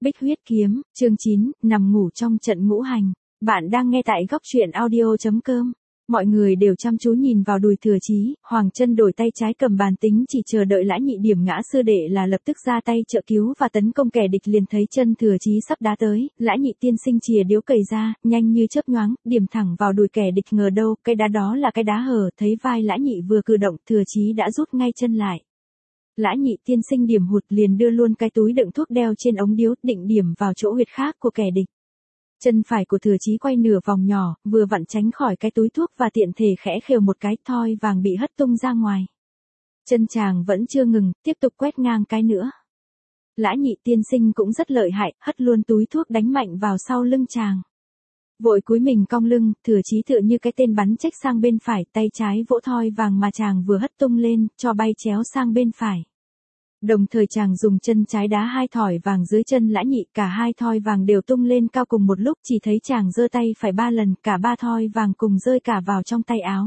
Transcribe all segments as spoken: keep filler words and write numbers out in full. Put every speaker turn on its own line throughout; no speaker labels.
Bích huyết kiếm, chương chín, nằm ngủ trong trận ngũ hành. Bạn đang nghe tại góc truyện audio chấm com. Mọi người đều chăm chú nhìn vào đùi Thừa Chí, Hoàng Chân đổi tay trái cầm bàn tính chỉ chờ đợi Lã Nhị điểm ngã sư đệ là lập tức ra tay trợ cứu và tấn công kẻ địch. Liền thấy chân Thừa Chí sắp đá tới, Lã Nhị tiên sinh chìa điếu cày ra, nhanh như chớp nhoáng, điểm thẳng vào đùi kẻ địch. Ngờ đâu, cái đá đó là cái đá hở, thấy vai Lã Nhị vừa cử động, Thừa Chí đã rút ngay chân lại. Lã Nhị tiên sinh điểm hụt liền đưa luôn cái túi đựng thuốc đeo trên ống điếu, định điểm vào chỗ huyệt khác của kẻ địch. Chân phải của Thừa Chí quay nửa vòng nhỏ, vừa vặn tránh khỏi cái túi thuốc và tiện thể khẽ khều một cái, thoi vàng bị hất tung ra ngoài. Chân chàng vẫn chưa ngừng, tiếp tục quét ngang cái nữa. Lã Nhị tiên sinh cũng rất lợi hại, hất luôn túi thuốc đánh mạnh vào sau lưng chàng. Vội cúi mình cong lưng, Thừa Chí tựa như cái tên bắn chếch sang bên phải, tay trái vỗ thoi vàng mà chàng vừa hất tung lên, cho bay chéo sang bên phải. Đồng thời chàng dùng chân trái đá hai thỏi vàng dưới chân Lã Nhị, cả hai thoi vàng đều tung lên cao cùng một lúc, chỉ thấy chàng giơ tay phải ba lần, cả ba thoi vàng cùng rơi cả vào trong tay áo.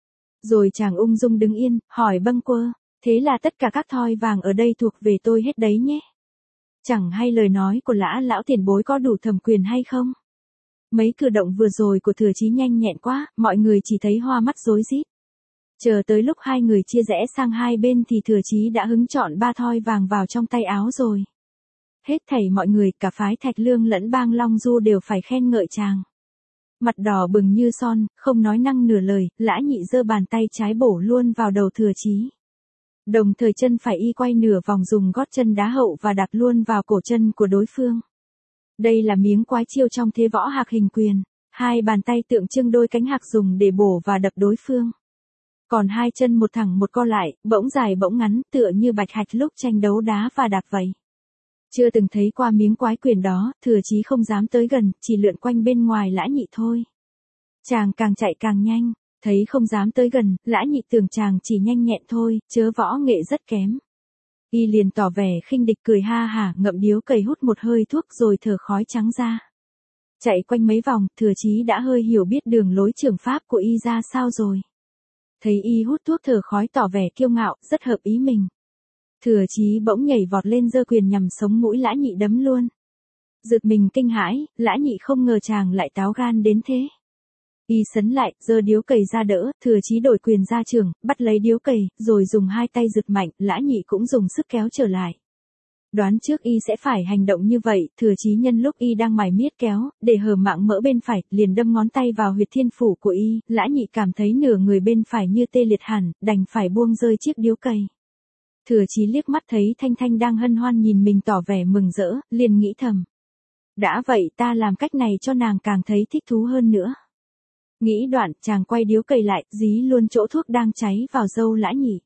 Rồi chàng ung dung đứng yên, hỏi bâng quơ, thế là tất cả các thoi vàng ở đây thuộc về tôi hết đấy nhé. Chẳng hay lời nói của Lã lão tiền bối có đủ thẩm quyền hay không? Mấy cử động vừa rồi của Thừa Chí nhanh nhẹn quá, mọi người chỉ thấy hoa mắt rối rít. Chờ tới lúc hai người chia rẽ sang hai bên thì Thừa Chí đã hứng chọn ba thoi vàng vào trong tay áo rồi. Hết thảy mọi người, cả phái Thạch Lương lẫn bang Long Du đều phải khen ngợi chàng. Mặt đỏ bừng như son, không nói năng nửa lời, Lã Nhị giơ bàn tay trái bổ luôn vào đầu Thừa Chí. Đồng thời chân phải y quay nửa vòng dùng gót chân đá hậu và đạp luôn vào cổ chân của đối phương. Đây là miếng quái chiêu trong thế võ Hạc Hình Quyền, hai bàn tay tượng trưng đôi cánh hạc dùng để bổ và đập đối phương. Còn hai chân một thẳng một co lại, bỗng dài bỗng ngắn, tựa như bạch hạch lúc tranh đấu đá và đạp vậy. Chưa từng thấy qua miếng quái quyền đó, Thừa Chí không dám tới gần, chỉ lượn quanh bên ngoài Lã Nhị thôi. Chàng càng chạy càng nhanh, thấy không dám tới gần, Lã Nhị tưởng chàng chỉ nhanh nhẹn thôi, chớ võ nghệ rất kém. Y liền tỏ vẻ khinh địch, cười ha hả, ngậm điếu cày hút một hơi thuốc rồi thở khói trắng ra. Chạy quanh mấy vòng, Thừa Chí đã hơi hiểu biết đường lối trưởng pháp của y ra sao rồi. Thấy y hút thuốc thở khói tỏ vẻ kiêu ngạo, rất hợp ý mình. Thừa Chí bỗng nhảy vọt lên giơ quyền nhằm sống mũi Lã Nhị đấm luôn. Giật mình kinh hãi, Lã Nhị không ngờ chàng lại táo gan đến thế. Y sấn lại, giơ điếu cày ra đỡ, Thừa Chí đổi quyền ra trường, bắt lấy điếu cày, rồi dùng hai tay giật mạnh, Lã Nhị cũng dùng sức kéo trở lại. Đoán trước y sẽ phải hành động như vậy, Thừa Chí nhân lúc y đang mải miết kéo, để hở mạng mỡ bên phải, liền đâm ngón tay vào huyệt thiên phủ của y, Lã Nhị cảm thấy nửa người bên phải như tê liệt hẳn, đành phải buông rơi chiếc điếu cày. Thừa Chí liếc mắt thấy Thanh Thanh đang hân hoan nhìn mình tỏ vẻ mừng rỡ, liền nghĩ thầm. Đã vậy ta làm cách này cho nàng càng thấy thích thú hơn nữa. Nghĩ đoạn, chàng quay điếu cày lại, dí luôn chỗ thuốc đang cháy vào râu Lã Nhị.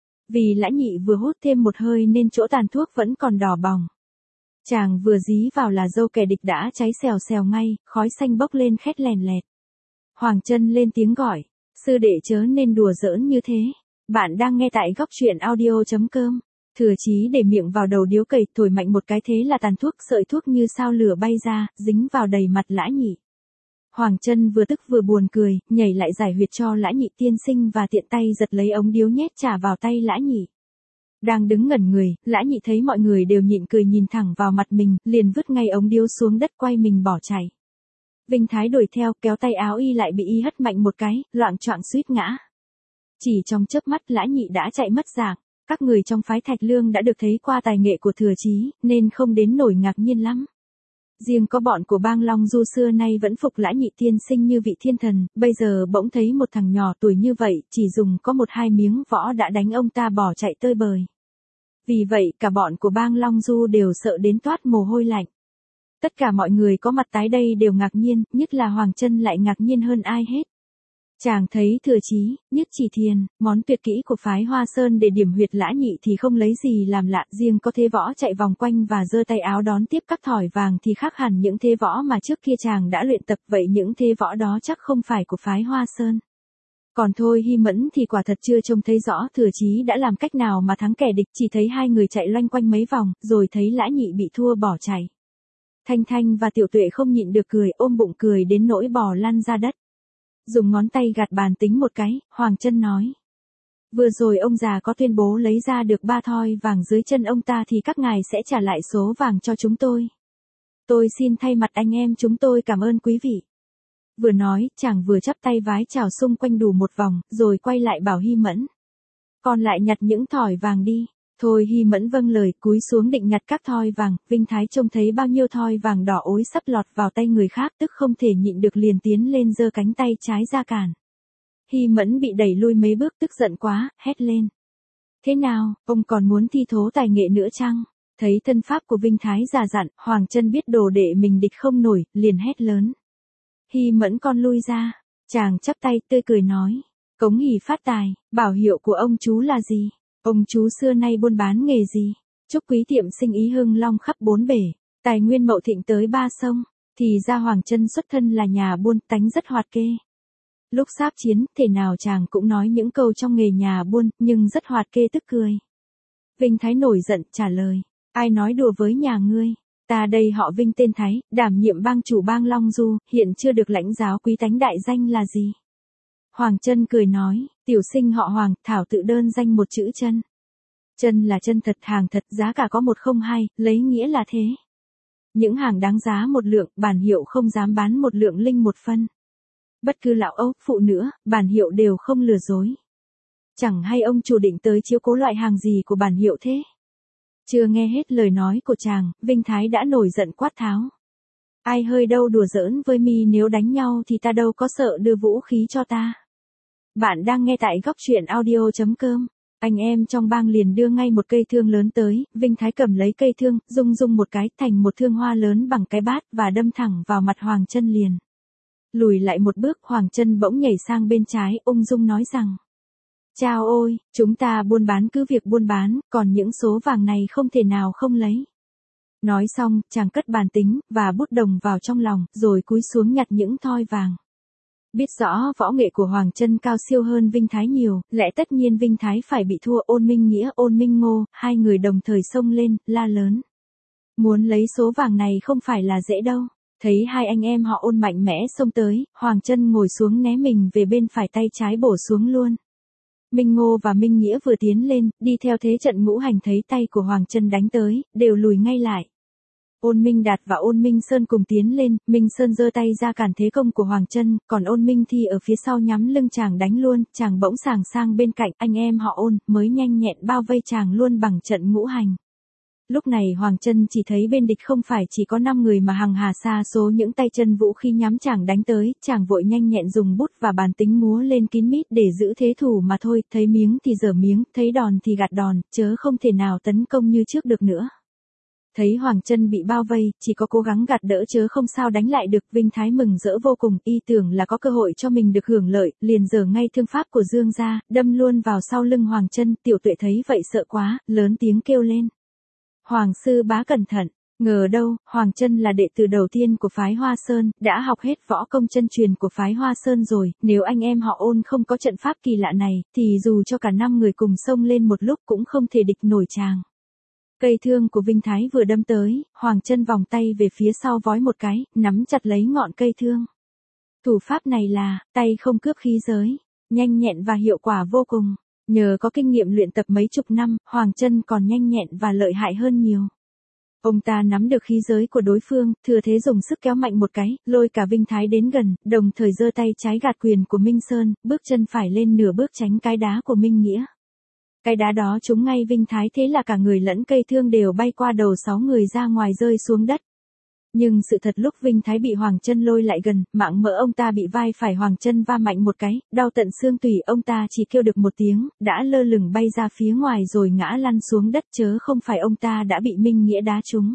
Vì Lã Nhị vừa hút thêm một hơi nên chỗ tàn thuốc vẫn còn đỏ bỏng. Chàng vừa dí vào là râu kẻ địch đã cháy xèo xèo ngay, khói xanh bốc lên khét lèn lẹt. Hoàng Chân lên tiếng gọi, sư đệ chớ nên đùa giỡn như thế. Bạn đang nghe tại góc truyện audio chấm com. Thừa Chí để miệng vào đầu điếu cày, thổi mạnh một cái thế là tàn thuốc sợi thuốc như sao lửa bay ra, dính vào đầy mặt Lã Nhị. Hoàng Chân vừa tức vừa buồn cười, nhảy lại giải huyệt cho Lã Nhị tiên sinh và tiện tay giật lấy ống điếu nhét trả vào tay Lã Nhị. Đang đứng ngẩn người, Lã Nhị thấy mọi người đều nhịn cười nhìn thẳng vào mặt mình, liền vứt ngay ống điếu xuống đất quay mình bỏ chạy. Vinh Thái đuổi theo, kéo tay áo y lại bị y hất mạnh một cái, loạng choạng suýt ngã. Chỉ trong chớp mắt Lã Nhị đã chạy mất dạng. Các người trong phái Thạch Lương đã được thấy qua tài nghệ của Thừa Chí, nên không đến nổi ngạc nhiên lắm. Riêng có bọn của bang Long Du xưa nay vẫn phục Lã Nhị tiên sinh như vị thiên thần, bây giờ bỗng thấy một thằng nhỏ tuổi như vậy, chỉ dùng có một hai miếng võ đã đánh ông ta bỏ chạy tơi bời. Vì vậy cả bọn của bang Long Du đều sợ đến toát mồ hôi lạnh. Tất cả mọi người có mặt tái đây đều ngạc nhiên, nhất là Hoàng Chân lại ngạc nhiên hơn ai hết. Chàng thấy Thừa Chí, nhất chỉ thiền, món tuyệt kỹ của phái Hoa Sơn để điểm huyệt Lã Nhị thì không lấy gì làm lạ, riêng có thế võ chạy vòng quanh và giơ tay áo đón tiếp các thỏi vàng thì khác hẳn những thế võ mà trước kia chàng đã luyện tập, vậy những thế võ đó chắc không phải của phái Hoa Sơn. Còn Thôi Hy Mẫn thì quả thật chưa trông thấy rõ Thừa Chí đã làm cách nào mà thắng kẻ địch, chỉ thấy hai người chạy loanh quanh mấy vòng, rồi thấy Lã Nhị bị thua bỏ chạy. Thanh Thanh và Tiểu Tuệ không nhịn được cười, ôm bụng cười đến nỗi bò lăn ra đất. Dùng ngón tay gạt bàn tính một cái, Hoàng Chân nói. Vừa rồi ông già có tuyên bố lấy ra được ba thoi vàng dưới chân ông ta thì các ngài sẽ trả lại số vàng cho chúng tôi. Tôi xin thay mặt anh em chúng tôi cảm ơn quý vị. Vừa nói, chàng vừa chắp tay vái chào xung quanh đủ một vòng, rồi quay lại bảo Hy Mẫn. Còn lại nhặt những thỏi vàng đi. Thôi Hy Mẫn vâng lời, cúi xuống định nhặt các thoi vàng, Vinh Thái trông thấy bao nhiêu thoi vàng đỏ ối sắp lọt vào tay người khác, tức không thể nhịn được liền tiến lên giơ cánh tay trái ra cản. Hy Mẫn bị đẩy lui mấy bước, tức giận quá, hét lên. Thế nào, ông còn muốn thi thố tài nghệ nữa chăng? Thấy thân pháp của Vinh Thái già dặn, Hoàng Chân biết đồ đệ mình địch không nổi, liền hét lớn. Hy Mẫn con lui ra. Chàng chắp tay tươi cười nói. Cống hỉ phát tài, bảo hiệu của ông chú là gì? Ông chú xưa nay buôn bán nghề gì? Chúc quý tiệm sinh ý hưng long khắp bốn bể, tài nguyên mậu thịnh tới ba sông. Thì ra Hoàng Chân xuất thân là nhà buôn, tánh rất hoạt kê. Lúc sáp chiến, thể nào chàng cũng nói những câu trong nghề nhà buôn, nhưng rất hoạt kê tức cười. Vinh Thái nổi giận, trả lời. Ai nói đùa với nhà ngươi? Ta đây họ Vinh tên Thái, đảm nhiệm bang chủ bang Long Du, hiện chưa được lãnh giáo quý tánh đại danh là gì? Hoàng Chân cười nói, tiểu sinh họ Hoàng, thảo tự đơn danh một chữ Chân. Chân là chân thật, hàng thật, giá cả có một không hai, lấy nghĩa là thế. Những hàng đáng giá một lượng, bản hiệu không dám bán một lượng linh một phân. Bất cứ lão ấu, phụ nữa, bản hiệu đều không lừa dối. Chẳng hay ông chủ định tới chiếu cố loại hàng gì của bản hiệu thế? Chưa nghe hết lời nói của chàng, Vinh Thái đã nổi giận quát tháo. Ai hơi đâu đùa giỡn với mi, nếu đánh nhau thì ta đâu có sợ đưa vũ khí cho ta. Bạn đang nghe tại góc truyện audio chấm com. Anh em trong bang liền đưa ngay một cây thương lớn tới, Vinh Thái cầm lấy cây thương, rung rung một cái thành một thương hoa lớn bằng cái bát và đâm thẳng vào mặt Hoàng Chân liền. Lùi lại một bước, Hoàng Chân bỗng nhảy sang bên trái, ung dung nói rằng. Chao ôi, chúng ta buôn bán cứ việc buôn bán, còn những số vàng này không thể nào không lấy. Nói xong, chàng cất bàn tính, và bút đồng vào trong lòng, rồi cúi xuống nhặt những thoi vàng. Biết rõ võ nghệ của Hoàng Chân cao siêu hơn Vinh Thái nhiều, lẽ tất nhiên Vinh Thái phải bị thua. Ôn Minh Nghĩa, Ôn Minh Ngô, hai người đồng thời xông lên, la lớn. Muốn lấy số vàng này không phải là dễ đâu. Thấy hai anh em họ Ôn mạnh mẽ xông tới, Hoàng Chân ngồi xuống né mình về bên phải, tay trái bổ xuống luôn. Minh Ngô và Minh Nghĩa vừa tiến lên, đi theo thế trận ngũ hành, thấy tay của Hoàng Chân đánh tới, đều lùi ngay lại. Ôn Minh Đạt và Ôn Minh Sơn cùng tiến lên, Minh Sơn giơ tay ra cản thế công của Hoàng Chân, còn Ôn Minh thì ở phía sau nhắm lưng chàng đánh luôn, chàng bỗng sàng sang bên cạnh, anh em họ Ôn mới nhanh nhẹn bao vây chàng luôn bằng trận ngũ hành. Lúc này Hoàng Chân chỉ thấy bên địch không phải chỉ có năm người mà hàng hà sa số những tay chân vũ khí nhắm chàng đánh tới, chàng vội nhanh nhẹn dùng bút và bàn tính múa lên kín mít để giữ thế thủ mà thôi, thấy miếng thì giở miếng, thấy đòn thì gạt đòn, chớ không thể nào tấn công như trước được nữa. Thấy Hoàng Chân bị bao vây, chỉ có cố gắng gạt đỡ chớ không sao đánh lại được. Vinh Thái mừng rỡ vô cùng, y tưởng là có cơ hội cho mình được hưởng lợi, liền giở ngay thương pháp của Dương ra, đâm luôn vào sau lưng Hoàng Chân. Tiểu Tuệ thấy vậy sợ quá, lớn tiếng kêu lên. Hoàng sư bá cẩn thận, ngờ đâu, Hoàng Chân là đệ tử đầu tiên của phái Hoa Sơn, đã học hết võ công chân truyền của phái Hoa Sơn rồi, nếu anh em họ Ôn không có trận pháp kỳ lạ này, thì dù cho cả năm người cùng xông lên một lúc cũng không thể địch nổi chàng. Cây thương của Vinh Thái vừa đâm tới, Hoàng Chân vòng tay về phía sau vói một cái, nắm chặt lấy ngọn cây thương. Thủ pháp này là, tay không cướp khí giới, nhanh nhẹn và hiệu quả vô cùng. Nhờ có kinh nghiệm luyện tập mấy chục năm, Hoàng Chân còn nhanh nhẹn và lợi hại hơn nhiều. Ông ta nắm được khí giới của đối phương, thừa thế dùng sức kéo mạnh một cái, lôi cả Vinh Thái đến gần, đồng thời giơ tay trái gạt quyền của Minh Sơn, bước chân phải lên nửa bước tránh cái đá của Minh Nghĩa. Cái đá đó trúng ngay Vinh Thái, thế là cả người lẫn cây thương đều bay qua đầu sáu người ra ngoài rơi xuống đất. Nhưng sự thật lúc Vinh Thái bị Hoàng Chân lôi lại gần, mạng mỡ ông ta bị vai phải Hoàng Chân va mạnh một cái, đau tận xương tủy, ông ta chỉ kêu được một tiếng, đã lơ lửng bay ra phía ngoài rồi ngã lăn xuống đất, chớ không phải ông ta đã bị Minh Nghĩa đá trúng.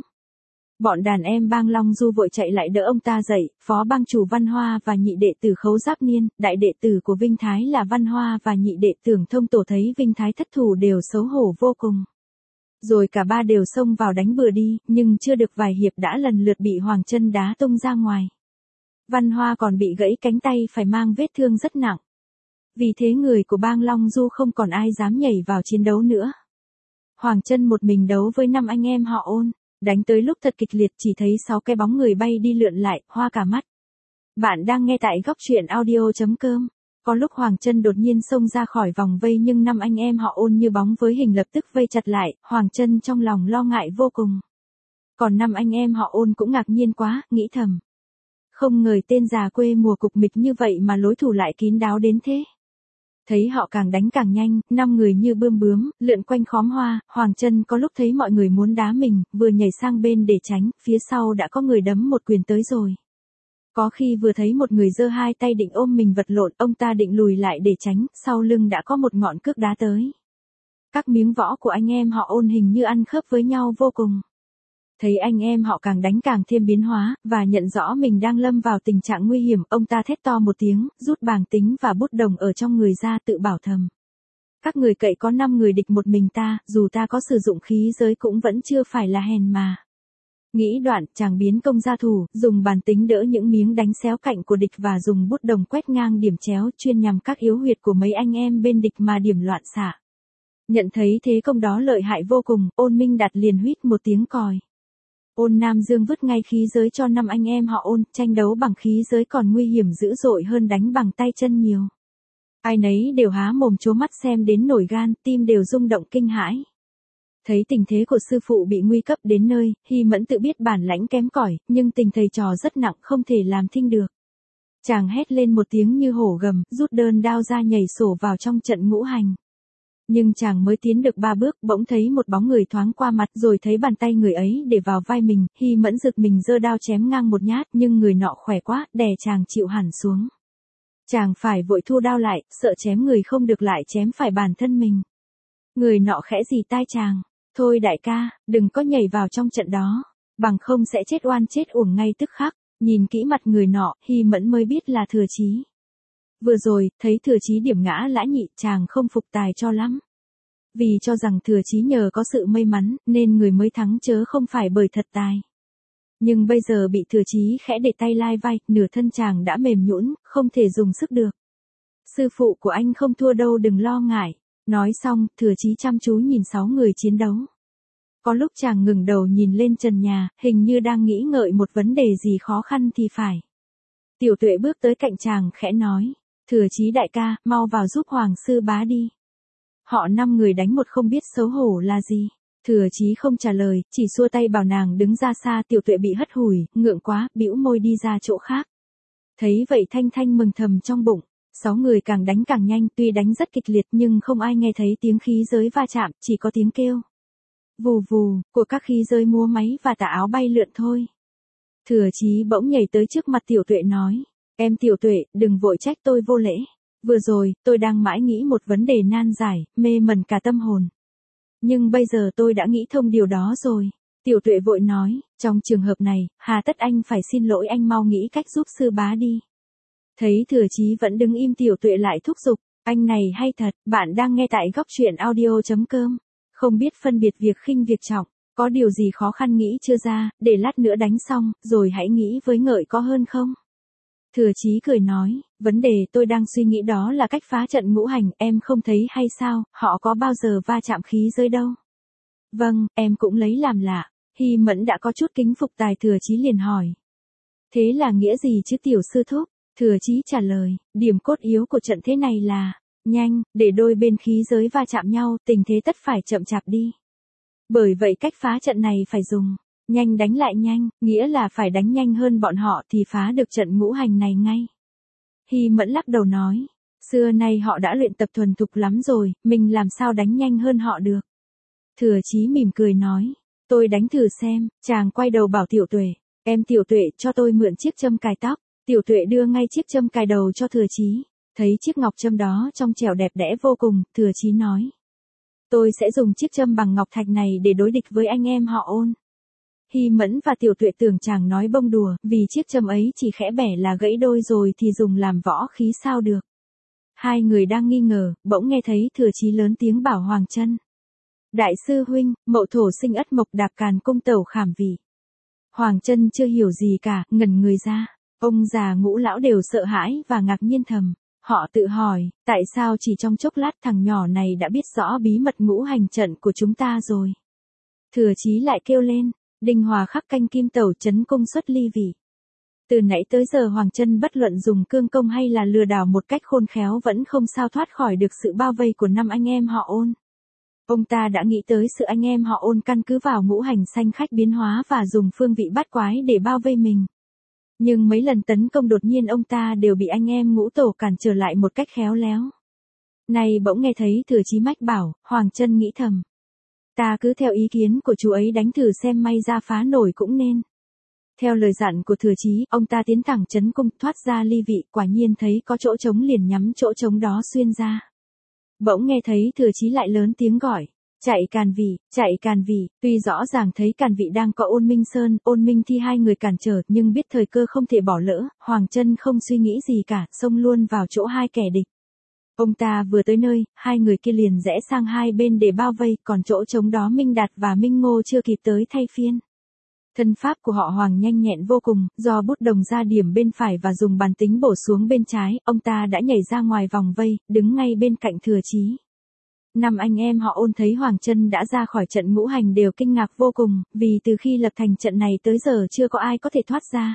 Bọn đàn em bang Long Du vội chạy lại đỡ ông ta dậy, phó bang chủ Văn Hoa và nhị đệ tử Khấu Giáp Niên, đại đệ tử của Vinh Thái là Văn Hoa và nhị đệ Tưởng Thông Tổ thấy Vinh Thái thất thủ đều xấu hổ vô cùng. Rồi cả ba đều xông vào đánh bừa đi, nhưng chưa được vài hiệp đã lần lượt bị Hoàng Chân đá tung ra ngoài. Văn Hoa còn bị gãy cánh tay, phải mang vết thương rất nặng. Vì thế người của bang Long Du không còn ai dám nhảy vào chiến đấu nữa. Hoàng Chân một mình đấu với năm anh em họ Ôn, đánh tới lúc thật kịch liệt, chỉ thấy sáu cái bóng người bay đi lượn lại, hoa cả mắt. Bạn đang nghe tại góc truyện audio chấm com. Có lúc Hoàng Chân đột nhiên xông ra khỏi vòng vây, nhưng năm anh em họ Ôn như bóng với hình lập tức vây chặt lại, Hoàng Chân trong lòng lo ngại vô cùng. Còn năm anh em họ Ôn cũng ngạc nhiên quá, nghĩ thầm. Không ngờ tên già quê mùa cục mịch như vậy mà lối thủ lại kín đáo đến thế. Thấy họ càng đánh càng nhanh, năm người như bươm bướm, lượn quanh khóm hoa, Hoàng Chân có lúc thấy mọi người muốn đá mình, vừa nhảy sang bên để tránh, phía sau đã có người đấm một quyền tới rồi. Có khi vừa thấy một người giơ hai tay định ôm mình vật lộn, ông ta định lùi lại để tránh, sau lưng đã có một ngọn cước đá tới. Các miếng võ của anh em họ Ôn hình như ăn khớp với nhau vô cùng. Thấy anh em họ càng đánh càng thêm biến hóa, và nhận rõ mình đang lâm vào tình trạng nguy hiểm, ông ta thét to một tiếng, rút bàng tính và bút đồng ở trong người ra tự bảo thầm. Các người cậy có năm người địch một mình ta, dù ta có sử dụng khí giới cũng vẫn chưa phải là hèn mà. Nghĩ đoạn, chàng biến công ra thủ, dùng bàn tính đỡ những miếng đánh xéo cạnh của địch và dùng bút đồng quét ngang điểm chéo chuyên nhằm các yếu huyệt của mấy anh em bên địch mà điểm loạn xạ. Nhận thấy thế công đó lợi hại vô cùng, Ôn Minh Đạt liền huýt một tiếng còi. Ôn Nam Dương vứt ngay khí giới cho năm anh em họ Ôn, tranh đấu bằng khí giới còn nguy hiểm dữ dội hơn đánh bằng tay chân nhiều. Ai nấy đều há mồm trố mắt xem đến nổi gan, tim đều rung động kinh hãi. Thấy tình thế của sư phụ bị nguy cấp đến nơi, Hy Mẫn tự biết bản lãnh kém cỏi, nhưng tình thầy trò rất nặng không thể làm thinh được. Chàng hét lên một tiếng như hổ gầm, rút đơn đao ra nhảy sổ vào trong trận ngũ hành. Nhưng chàng mới tiến được ba bước, bỗng thấy một bóng người thoáng qua mặt, rồi thấy bàn tay người ấy để vào vai mình, Hy Mẫn giật mình giơ đao chém ngang một nhát, nhưng người nọ khỏe quá, đè chàng chịu hẳn xuống. Chàng phải vội thu đao lại, sợ chém người không được lại chém phải bản thân mình. Người nọ khẽ rì tai chàng, thôi đại ca, đừng có nhảy vào trong trận đó, bằng không sẽ chết oan chết uổng ngay tức khắc. Nhìn kỹ mặt người nọ, Hy Mẫn mới biết là Thừa Chí. Vừa rồi, thấy Thừa Chí điểm ngã Lã Nhị, chàng không phục tài cho lắm. Vì cho rằng Thừa Chí nhờ có sự may mắn, nên người mới thắng chớ không phải bởi thật tài. Nhưng bây giờ bị Thừa Chí khẽ để tay lai vai, nửa thân chàng đã mềm nhũn, không thể dùng sức được. Sư phụ của anh không thua đâu, đừng lo ngại. Nói xong, Thừa Chí chăm chú nhìn sáu người chiến đấu. Có lúc chàng ngừng đầu nhìn lên trần nhà, hình như đang nghĩ ngợi một vấn đề gì khó khăn thì phải. Tiểu Tuệ bước tới cạnh chàng khẽ nói, Thừa Chí đại ca, mau vào giúp Hoàng sư bá đi. Họ năm người đánh một không biết xấu hổ là gì. Thừa Chí không trả lời, chỉ xua tay bảo nàng đứng ra xa. Tiểu Tuệ bị hất hủi, ngượng quá, bĩu môi đi ra chỗ khác. Thấy vậy Thanh Thanh mừng thầm trong bụng. Sáu người càng đánh càng nhanh, tuy đánh rất kịch liệt nhưng không ai nghe thấy tiếng khí giới va chạm, chỉ có tiếng kêu vù vù của các khí giới múa máy và tà áo bay lượn thôi. Thừa Chí bỗng nhảy tới trước mặt Tiểu Tuệ nói, em Tiểu Tuệ, đừng vội trách tôi vô lễ. Vừa rồi, tôi đang mãi nghĩ một vấn đề nan giải, mê mẩn cả tâm hồn. Nhưng bây giờ tôi đã nghĩ thông điều đó rồi. Tiểu Tuệ vội nói, trong trường hợp này, hà tất anh phải xin lỗi, anh mau nghĩ cách giúp sư bá đi. Thấy Thừa Chí vẫn đứng im, Tiểu Tuệ lại thúc giục, anh này hay thật, bạn đang nghe tại góc truyện audio chấm com. Không biết phân biệt việc khinh việc trọng, có điều gì khó khăn nghĩ chưa ra, để lát nữa đánh xong, rồi hãy nghĩ với ngợi có hơn không? Thừa Chí cười nói, vấn đề tôi đang suy nghĩ đó là cách phá trận ngũ hành, em không thấy hay sao, họ có bao giờ va chạm khí giới đâu. Vâng, em cũng lấy làm lạ. Hy Mẫn đã có chút kính phục tài Thừa Chí liền hỏi. Thế là nghĩa gì chứ tiểu sư thúc? Thừa Chí trả lời, điểm cốt yếu của trận thế này là nhanh, để đôi bên khí giới va chạm nhau, tình thế tất phải chậm chạp đi. Bởi vậy cách phá trận này phải dùng nhanh đánh lại nhanh, nghĩa là phải đánh nhanh hơn bọn họ thì phá được trận ngũ hành này ngay. Hy Mẫn lắc đầu nói, xưa nay họ đã luyện tập thuần thục lắm rồi, mình làm sao đánh nhanh hơn họ được. Thừa Chí mỉm cười nói, tôi đánh thử xem. Chàng quay đầu bảo Tiểu Tuệ, em Tiểu Tuệ cho tôi mượn chiếc châm cài tóc. Tiểu Tuệ đưa ngay chiếc châm cài đầu cho Thừa Chí. Thấy chiếc ngọc châm đó trong trẻo đẹp đẽ vô cùng, Thừa Chí nói, tôi sẽ dùng chiếc châm bằng ngọc thạch này để đối địch với anh em họ Ôn. Hy Mẫn và Tiểu Tuệ tưởng chàng nói bông đùa, vì chiếc châm ấy chỉ khẽ bẻ là gãy đôi rồi thì dùng làm võ khí sao được. Hai người đang nghi ngờ, bỗng nghe thấy Thừa Chí lớn tiếng bảo Hoàng Chân, đại sư huynh, mậu thổ sinh ất mộc đạp càn cung tẩu khảm vị. Hoàng Chân chưa hiểu gì cả, ngẩn người ra. Ông già Ngũ lão đều sợ hãi và ngạc nhiên thầm. Họ tự hỏi, tại sao chỉ trong chốc lát thằng nhỏ này đã biết rõ bí mật ngũ hành trận của chúng ta rồi. Thừa Chí lại kêu lên, đinh hòa khắc canh kim tẩu chấn cung xuất ly vị. Từ nãy tới giờ Hoàng Chân bất luận dùng cương công hay là lừa đảo một cách khôn khéo vẫn không sao thoát khỏi được sự bao vây của năm anh em họ Ôn. Ông ta đã nghĩ tới sự anh em họ Ôn căn cứ vào ngũ hành xanh khách biến hóa và dùng phương vị bát quái để bao vây mình. Nhưng mấy lần tấn công đột nhiên ông ta đều bị anh em ngũ tổ cản trở lại một cách khéo léo. Này bỗng nghe thấy Thừa Chí mách bảo, Hoàng Chân nghĩ thầm. Ta cứ theo ý kiến của chú ấy đánh thử xem may ra phá nổi cũng nên. Theo lời dặn của Thừa Chí, ông ta tiến thẳng trấn cung thoát ra ly vị, quả nhiên thấy có chỗ trống liền nhắm chỗ trống đó xuyên ra. Bỗng nghe thấy Thừa Chí lại lớn tiếng gọi. Chạy Càn Vị, chạy Càn Vị, tuy rõ ràng thấy Càn Vị đang có Ôn Minh Sơn, Ôn Minh Thi hai người cản trở, nhưng biết thời cơ không thể bỏ lỡ, Hoàng Chân không suy nghĩ gì cả, xông luôn vào chỗ hai kẻ địch. Ông ta vừa tới nơi, hai người kia liền rẽ sang hai bên để bao vây, còn chỗ trống đó Minh Đạt và Minh Ngô chưa kịp tới thay phiên. Thân pháp của họ Hoàng nhanh nhẹn vô cùng, do bút đồng ra điểm bên phải và dùng bàn tính bổ xuống bên trái, ông ta đã nhảy ra ngoài vòng vây, đứng ngay bên cạnh Thừa Chí. Năm anh em họ Ôn thấy Hoàng Chân đã ra khỏi trận ngũ hành đều kinh ngạc vô cùng, vì từ khi lập thành trận này tới giờ chưa có ai có thể thoát ra.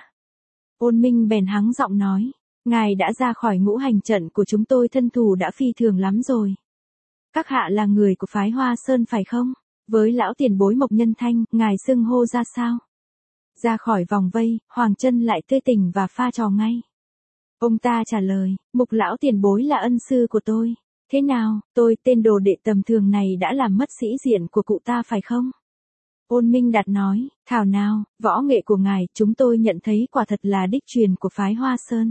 Ôn Minh bèn hắng giọng nói, ngài đã ra khỏi ngũ hành trận của chúng tôi thân thủ đã phi thường lắm rồi. Các hạ là người của phái Hoa Sơn phải không? Với lão tiền bối Mộc Nhân Thanh, ngài xưng hô ra sao? Ra khỏi vòng vây, Hoàng Chân lại tươi tỉnh và pha trò ngay. Ông ta trả lời, Mục lão tiền bối là ân sư của tôi. Thế nào, tôi tên đồ đệ tầm thường này đã làm mất sĩ diện của cụ ta phải không? Ôn Minh Đạt nói, thảo nào, võ nghệ của ngài chúng tôi nhận thấy quả thật là đích truyền của phái Hoa Sơn.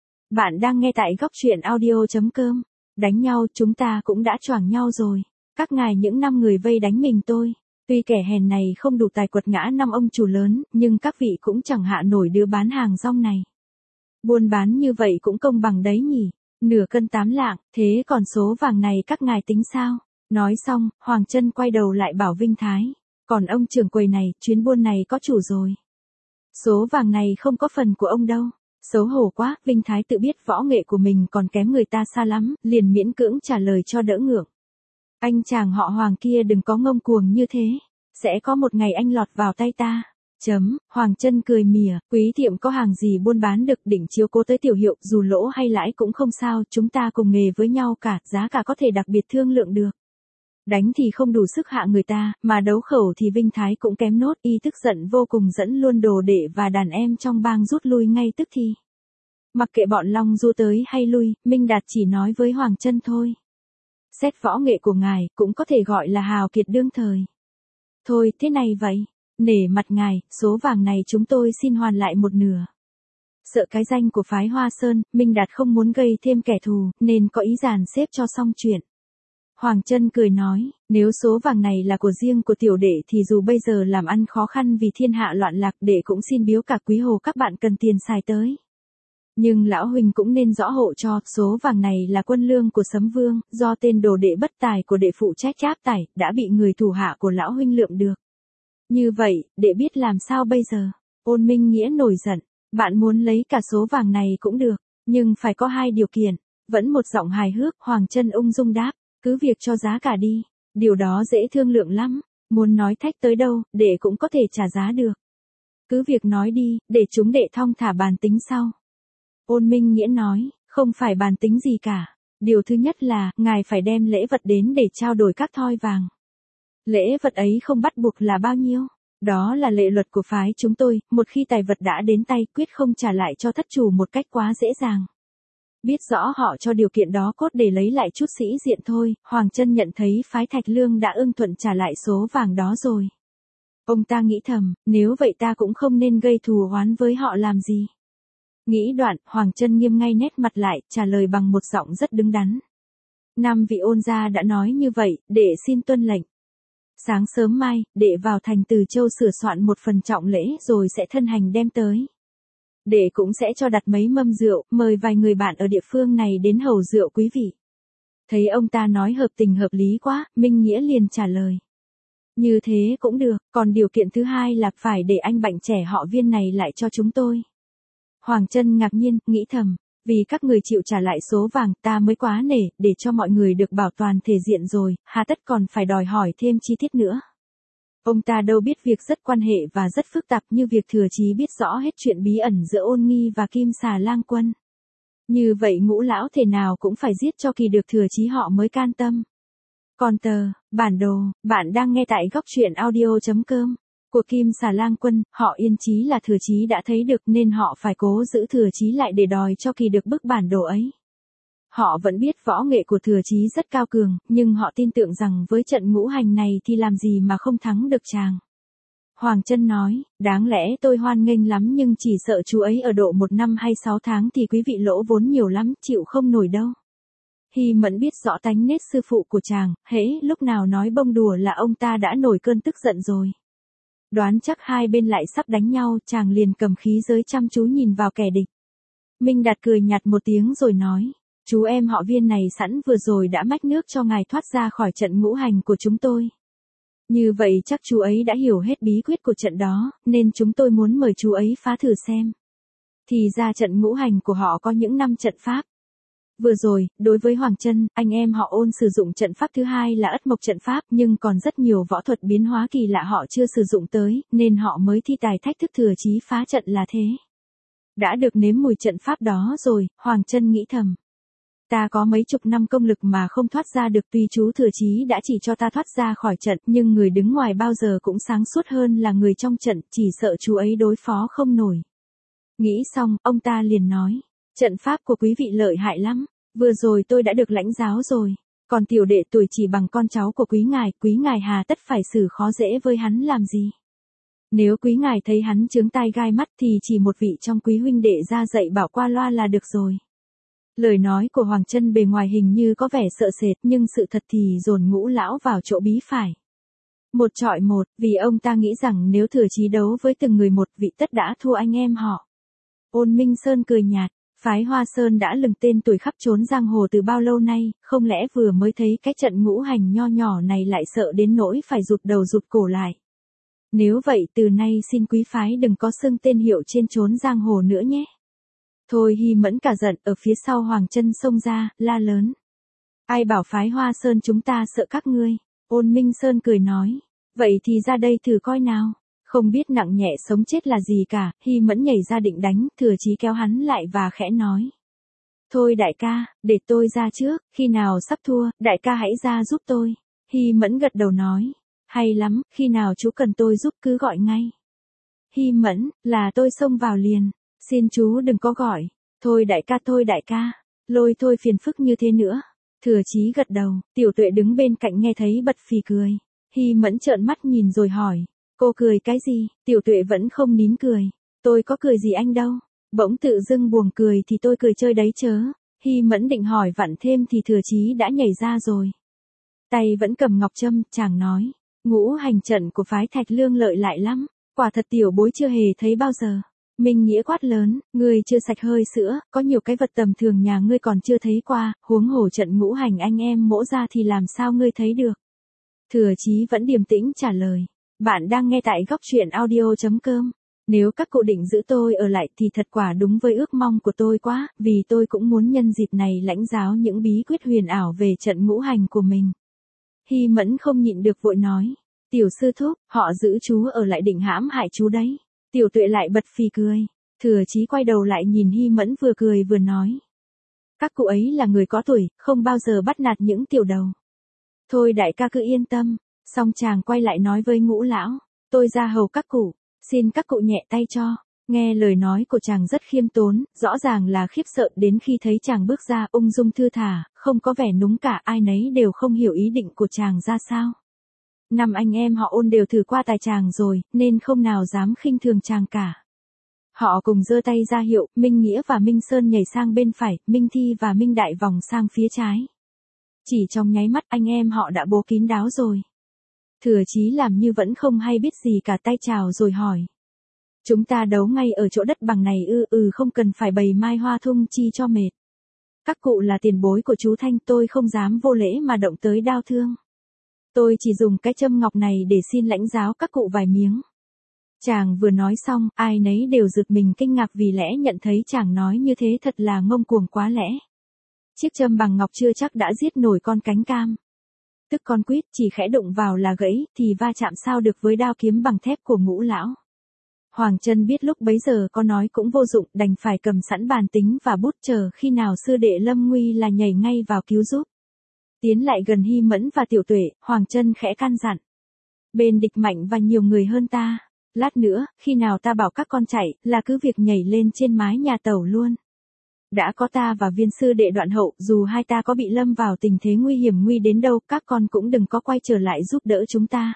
Bạn đang nghe tại góc truyện audio chấm com. Đánh nhau chúng ta cũng đã choảng nhau rồi. Các ngài những năm người vây đánh mình tôi. Tuy kẻ hèn này không đủ tài quật ngã năm ông chủ lớn, nhưng các vị cũng chẳng hạ nổi đứa bán hàng rong này. Buôn bán như vậy cũng công bằng đấy nhỉ. Nửa cân tám lạng, thế còn số vàng này các ngài tính sao? Nói xong, Hoàng Chân quay đầu lại bảo Vinh Thái. Còn ông trưởng quầy này, chuyến buôn này có chủ rồi. Số vàng này không có phần của ông đâu. Xấu hổ quá, Vinh Thái tự biết võ nghệ của mình còn kém người ta xa lắm, liền miễn cưỡng trả lời cho đỡ ngượng. Anh chàng họ Hoàng kia đừng có ngông cuồng như thế. Sẽ có một ngày anh lọt vào tay ta. Chấm, Hoàng Chân cười mỉa, quý tiệm có hàng gì buôn bán được định chiếu cố tới tiểu hiệu, dù lỗ hay lãi cũng không sao, chúng ta cùng nghề với nhau cả, giá cả có thể đặc biệt thương lượng được. Đánh thì không đủ sức hạ người ta, mà đấu khẩu thì Vinh Thái cũng kém nốt, y tức giận vô cùng dẫn luôn đồ đệ và đàn em trong bang rút lui ngay tức thì. Mặc kệ bọn Long Du tới hay lui, Minh Đạt chỉ nói với Hoàng Chân thôi. Xét võ nghệ của ngài, cũng có thể gọi là hào kiệt đương thời. Thôi, thế này vậy. Nể mặt ngài, số vàng này chúng tôi xin hoàn lại một nửa. Sợ cái danh của phái Hoa Sơn, Minh Đạt không muốn gây thêm kẻ thù, nên có ý dàn xếp cho xong chuyện. Hoàng Chân cười nói, nếu số vàng này là của riêng của tiểu đệ thì dù bây giờ làm ăn khó khăn vì thiên hạ loạn lạc, đệ cũng xin biếu cả quý hồ các bạn cần tiền xài tới. Nhưng lão huynh cũng nên rõ hộ cho, số vàng này là quân lương của Sấm Vương, do tên đồ đệ bất tài của đệ phụ trách áp tải, đã bị người thủ hạ của lão huynh lượm được. Như vậy, đệ biết làm sao bây giờ? Ôn Minh Nghĩa nổi giận, bạn muốn lấy cả số vàng này cũng được, nhưng phải có hai điều kiện. Vẫn một giọng hài hước, Hoàng Chân ung dung đáp, cứ việc cho giá cả đi, điều đó dễ thương lượng lắm, muốn nói thách tới đâu, đệ cũng có thể trả giá được. Cứ việc nói đi, để chúng đệ thong thả bàn tính sau. Ôn Minh Nghĩa nói, không phải bàn tính gì cả. Điều thứ nhất là, ngài phải đem lễ vật đến để trao đổi các thoi vàng. Lễ vật ấy không bắt buộc là bao nhiêu. Đó là lệ luật của phái chúng tôi, một khi tài vật đã đến tay quyết không trả lại cho thất chủ một cách quá dễ dàng. Biết rõ họ cho điều kiện đó cốt để lấy lại chút sĩ diện thôi, Hoàng Chân nhận thấy phái Thạch Lương đã ưng thuận trả lại số vàng đó rồi. Ông ta nghĩ thầm, nếu vậy ta cũng không nên gây thù oán với họ làm gì. Nghĩ đoạn, Hoàng Chân nghiêm ngay nét mặt lại, trả lời bằng một giọng rất đứng đắn. Năm vị Ôn gia đã nói như vậy, đệ xin tuân lệnh. Sáng sớm mai, đệ vào thành Từ Châu sửa soạn một phần trọng lễ rồi sẽ thân hành đem tới. Đệ cũng sẽ cho đặt mấy mâm rượu, mời vài người bạn ở địa phương này đến hầu rượu quý vị. Thấy ông ta nói hợp tình hợp lý quá, Minh Nghĩa liền trả lời. Như thế cũng được, còn điều kiện thứ hai là phải để anh bệnh trẻ họ Viên này lại cho chúng tôi. Hoàng Chân ngạc nhiên, nghĩ thầm, vì các người chịu trả lại số vàng ta mới quá nể, để cho mọi người được bảo toàn thể diện rồi, hà tất còn phải đòi hỏi thêm chi tiết nữa. Ông ta đâu biết việc rất quan hệ và rất phức tạp như việc Thừa Chí biết rõ hết chuyện bí ẩn giữa Ôn Nghi và Kim Xà Lang Quân. Như vậy Ngũ lão thể nào cũng phải giết cho kỳ được Thừa Chí họ mới can tâm. Còn tờ, Bản đồ, bạn đang nghe tại góc truyện audio.com. Của Kim Xà Lang Quân, họ Yên Chí là Thừa Chí đã thấy được nên họ phải cố giữ Thừa Chí lại để đòi cho kỳ được bức bản đồ ấy. Họ vẫn biết võ nghệ của Thừa Chí rất cao cường, nhưng họ tin tưởng rằng với trận ngũ hành này thì làm gì mà không thắng được chàng. Hoàng Chân nói, đáng lẽ tôi hoan nghênh lắm nhưng chỉ sợ chú ấy ở độ một năm hay sáu tháng thì quý vị lỗ vốn nhiều lắm, chịu không nổi đâu. Hy Mẫn biết rõ tánh nết sư phụ của chàng, hễ lúc nào nói bông đùa là ông ta đã nổi cơn tức giận rồi. Đoán chắc hai bên lại sắp đánh nhau, chàng liền cầm khí giới chăm chú nhìn vào kẻ địch. Minh Đạt cười nhạt một tiếng rồi nói, chú em họ Viên này sẵn vừa rồi đã mách nước cho ngài thoát ra khỏi trận ngũ hành của chúng tôi. Như vậy chắc chú ấy đã hiểu hết bí quyết của trận đó, nên chúng tôi muốn mời chú ấy phá thử xem. Thì ra trận ngũ hành của họ có những năm trận pháp. Vừa rồi, đối với Hoàng Chân, anh em họ Ôn sử dụng trận pháp thứ hai là Ất Mộc trận pháp, nhưng còn rất nhiều võ thuật biến hóa kỳ lạ họ chưa sử dụng tới, nên họ mới thi tài thách thức Thừa Chí phá trận là thế. Đã được nếm mùi trận pháp đó rồi, Hoàng Chân nghĩ thầm. Ta có mấy chục năm công lực mà không thoát ra được, tuy chú Thừa Chí đã chỉ cho ta thoát ra khỏi trận, nhưng người đứng ngoài bao giờ cũng sáng suốt hơn là người trong trận, chỉ sợ chú ấy đối phó không nổi. Nghĩ xong, ông ta liền nói. Trận pháp của quý vị lợi hại lắm, vừa rồi tôi đã được lãnh giáo rồi, còn tiểu đệ tuổi chỉ bằng con cháu của quý ngài, quý ngài hà tất phải xử khó dễ với hắn làm gì. Nếu quý ngài thấy hắn chướng tai gai mắt thì chỉ một vị trong quý huynh đệ ra dạy bảo qua loa là được rồi. Lời nói của Hoàng Chân bề ngoài hình như có vẻ sợ sệt nhưng sự thật thì dồn Ngũ lão vào chỗ bí phải. Một trọi một, vì ông ta nghĩ rằng nếu Thừa Chí đấu với từng người một vị tất đã thua anh em họ. Ôn Minh Sơn cười nhạt. Phái Hoa Sơn đã lừng tên tuổi khắp trốn giang hồ từ bao lâu nay, không lẽ vừa mới thấy cái trận ngũ hành nho nhỏ này lại sợ đến nỗi phải rụt đầu rụt cổ lại. Nếu vậy từ nay xin quý phái đừng có xưng tên hiệu trên trốn giang hồ nữa nhé. Thôi Hy Mẫn cả giận, ở phía sau Hoàng Chân xông ra, la lớn. Ai bảo phái Hoa Sơn chúng ta sợ các ngươi, Ôn Minh Sơn cười nói. Vậy thì ra đây thử coi nào. Không biết nặng nhẹ sống chết là gì cả, Hy Mẫn nhảy ra định đánh, Thừa Chí kéo hắn lại và khẽ nói. Thôi đại ca, để tôi ra trước, khi nào sắp thua, đại ca hãy ra giúp tôi. Hy Mẫn gật đầu nói. Hay lắm, khi nào chú cần tôi giúp cứ gọi ngay. Hy Mẫn, là tôi xông vào liền, xin chú đừng có gọi. Thôi đại ca thôi đại ca, lôi thôi phiền phức như thế nữa. Thừa Chí gật đầu, Tiểu Tuệ đứng bên cạnh nghe thấy bật phì cười. Hy Mẫn trợn mắt nhìn rồi hỏi. Cô cười cái gì? Tiểu Tuệ vẫn không nín cười. Tôi có cười gì anh đâu. Bỗng tự dưng buồn cười thì tôi cười chơi đấy chớ. Hy Mẫn định hỏi vặn thêm thì Thừa Chí đã nhảy ra rồi. Tay vẫn cầm ngọc trâm, chàng nói. Ngũ hành trận của phái Thạch Lương lợi lại lắm. Quả thật tiểu bối chưa hề thấy bao giờ. Minh Nghĩa quát lớn, ngươi chưa sạch hơi sữa, có nhiều cái vật tầm thường nhà ngươi còn chưa thấy qua, huống hồ trận ngũ hành anh em mỗ ra thì làm sao ngươi thấy được. Thừa Chí vẫn điềm tĩnh trả lời. Bạn đang nghe tại góc truyện audio.com. Nếu các cụ định giữ tôi ở lại thì thật quả đúng với ước mong của tôi quá, vì tôi cũng muốn nhân dịp này lãnh giáo những bí quyết huyền ảo về trận ngũ hành của mình. Hy Mẫn không nhịn được vội nói. Tiểu sư thúc, họ giữ chú ở lại định hãm hại chú đấy. Tiểu Tuệ lại bật phì cười. Thừa Chí quay đầu lại nhìn Hy Mẫn vừa cười vừa nói. Các cụ ấy là người có tuổi, không bao giờ bắt nạt những tiểu đầu. Thôi đại ca cứ yên tâm. Xong chàng quay lại nói với Ngũ lão, tôi ra hầu các cụ, xin các cụ nhẹ tay cho. Nghe lời nói của chàng rất khiêm tốn, rõ ràng là khiếp sợ đến khi thấy chàng bước ra ung dung thư thả, không có vẻ núng cả, ai nấy đều không hiểu ý định của chàng ra sao. Năm anh em họ Ôn đều thử qua tài chàng rồi, nên không nào dám khinh thường chàng cả. Họ cùng giơ tay ra hiệu, Minh Nghĩa và Minh Sơn nhảy sang bên phải, Minh Thi và Minh Đại vòng sang phía trái. Chỉ trong nháy mắt anh em họ đã bố kín đáo rồi. Thừa Chí làm như vẫn không hay biết gì cả, tay chào rồi hỏi. Chúng ta đấu ngay ở chỗ đất bằng này ư? Ừ không cần phải bày mai hoa thung chi cho mệt. Các cụ là tiền bối của chú Thanh, tôi không dám vô lễ mà động tới đao thương. Tôi chỉ dùng cái châm ngọc này để xin lãnh giáo các cụ vài miếng. Chàng vừa nói xong, ai nấy đều giật mình kinh ngạc vì lẽ nhận thấy chàng nói như thế thật là ngông cuồng quá lẽ. Chiếc châm bằng ngọc chưa chắc đã giết nổi con cánh cam. Tức con quýt chỉ khẽ đụng vào là gãy, thì va chạm sao được với đao kiếm bằng thép của Ngũ lão. Hoàng Chân biết lúc bấy giờ có nói cũng vô dụng, đành phải cầm sẵn bàn tính và bút chờ khi nào sư đệ lâm nguy là nhảy ngay vào cứu giúp. Tiến lại gần Hy Mẫn và Tiểu Tuệ, Hoàng Chân khẽ can dặn. Bên địch mạnh và nhiều người hơn ta. Lát nữa, khi nào ta bảo các con chạy, là cứ việc nhảy lên trên mái nhà tàu luôn. Đã có ta và viên sư đệ Đoạn Hậu, dù hai ta có bị lâm vào tình thế nguy hiểm nguy đến đâu, các con cũng đừng có quay trở lại giúp đỡ chúng ta.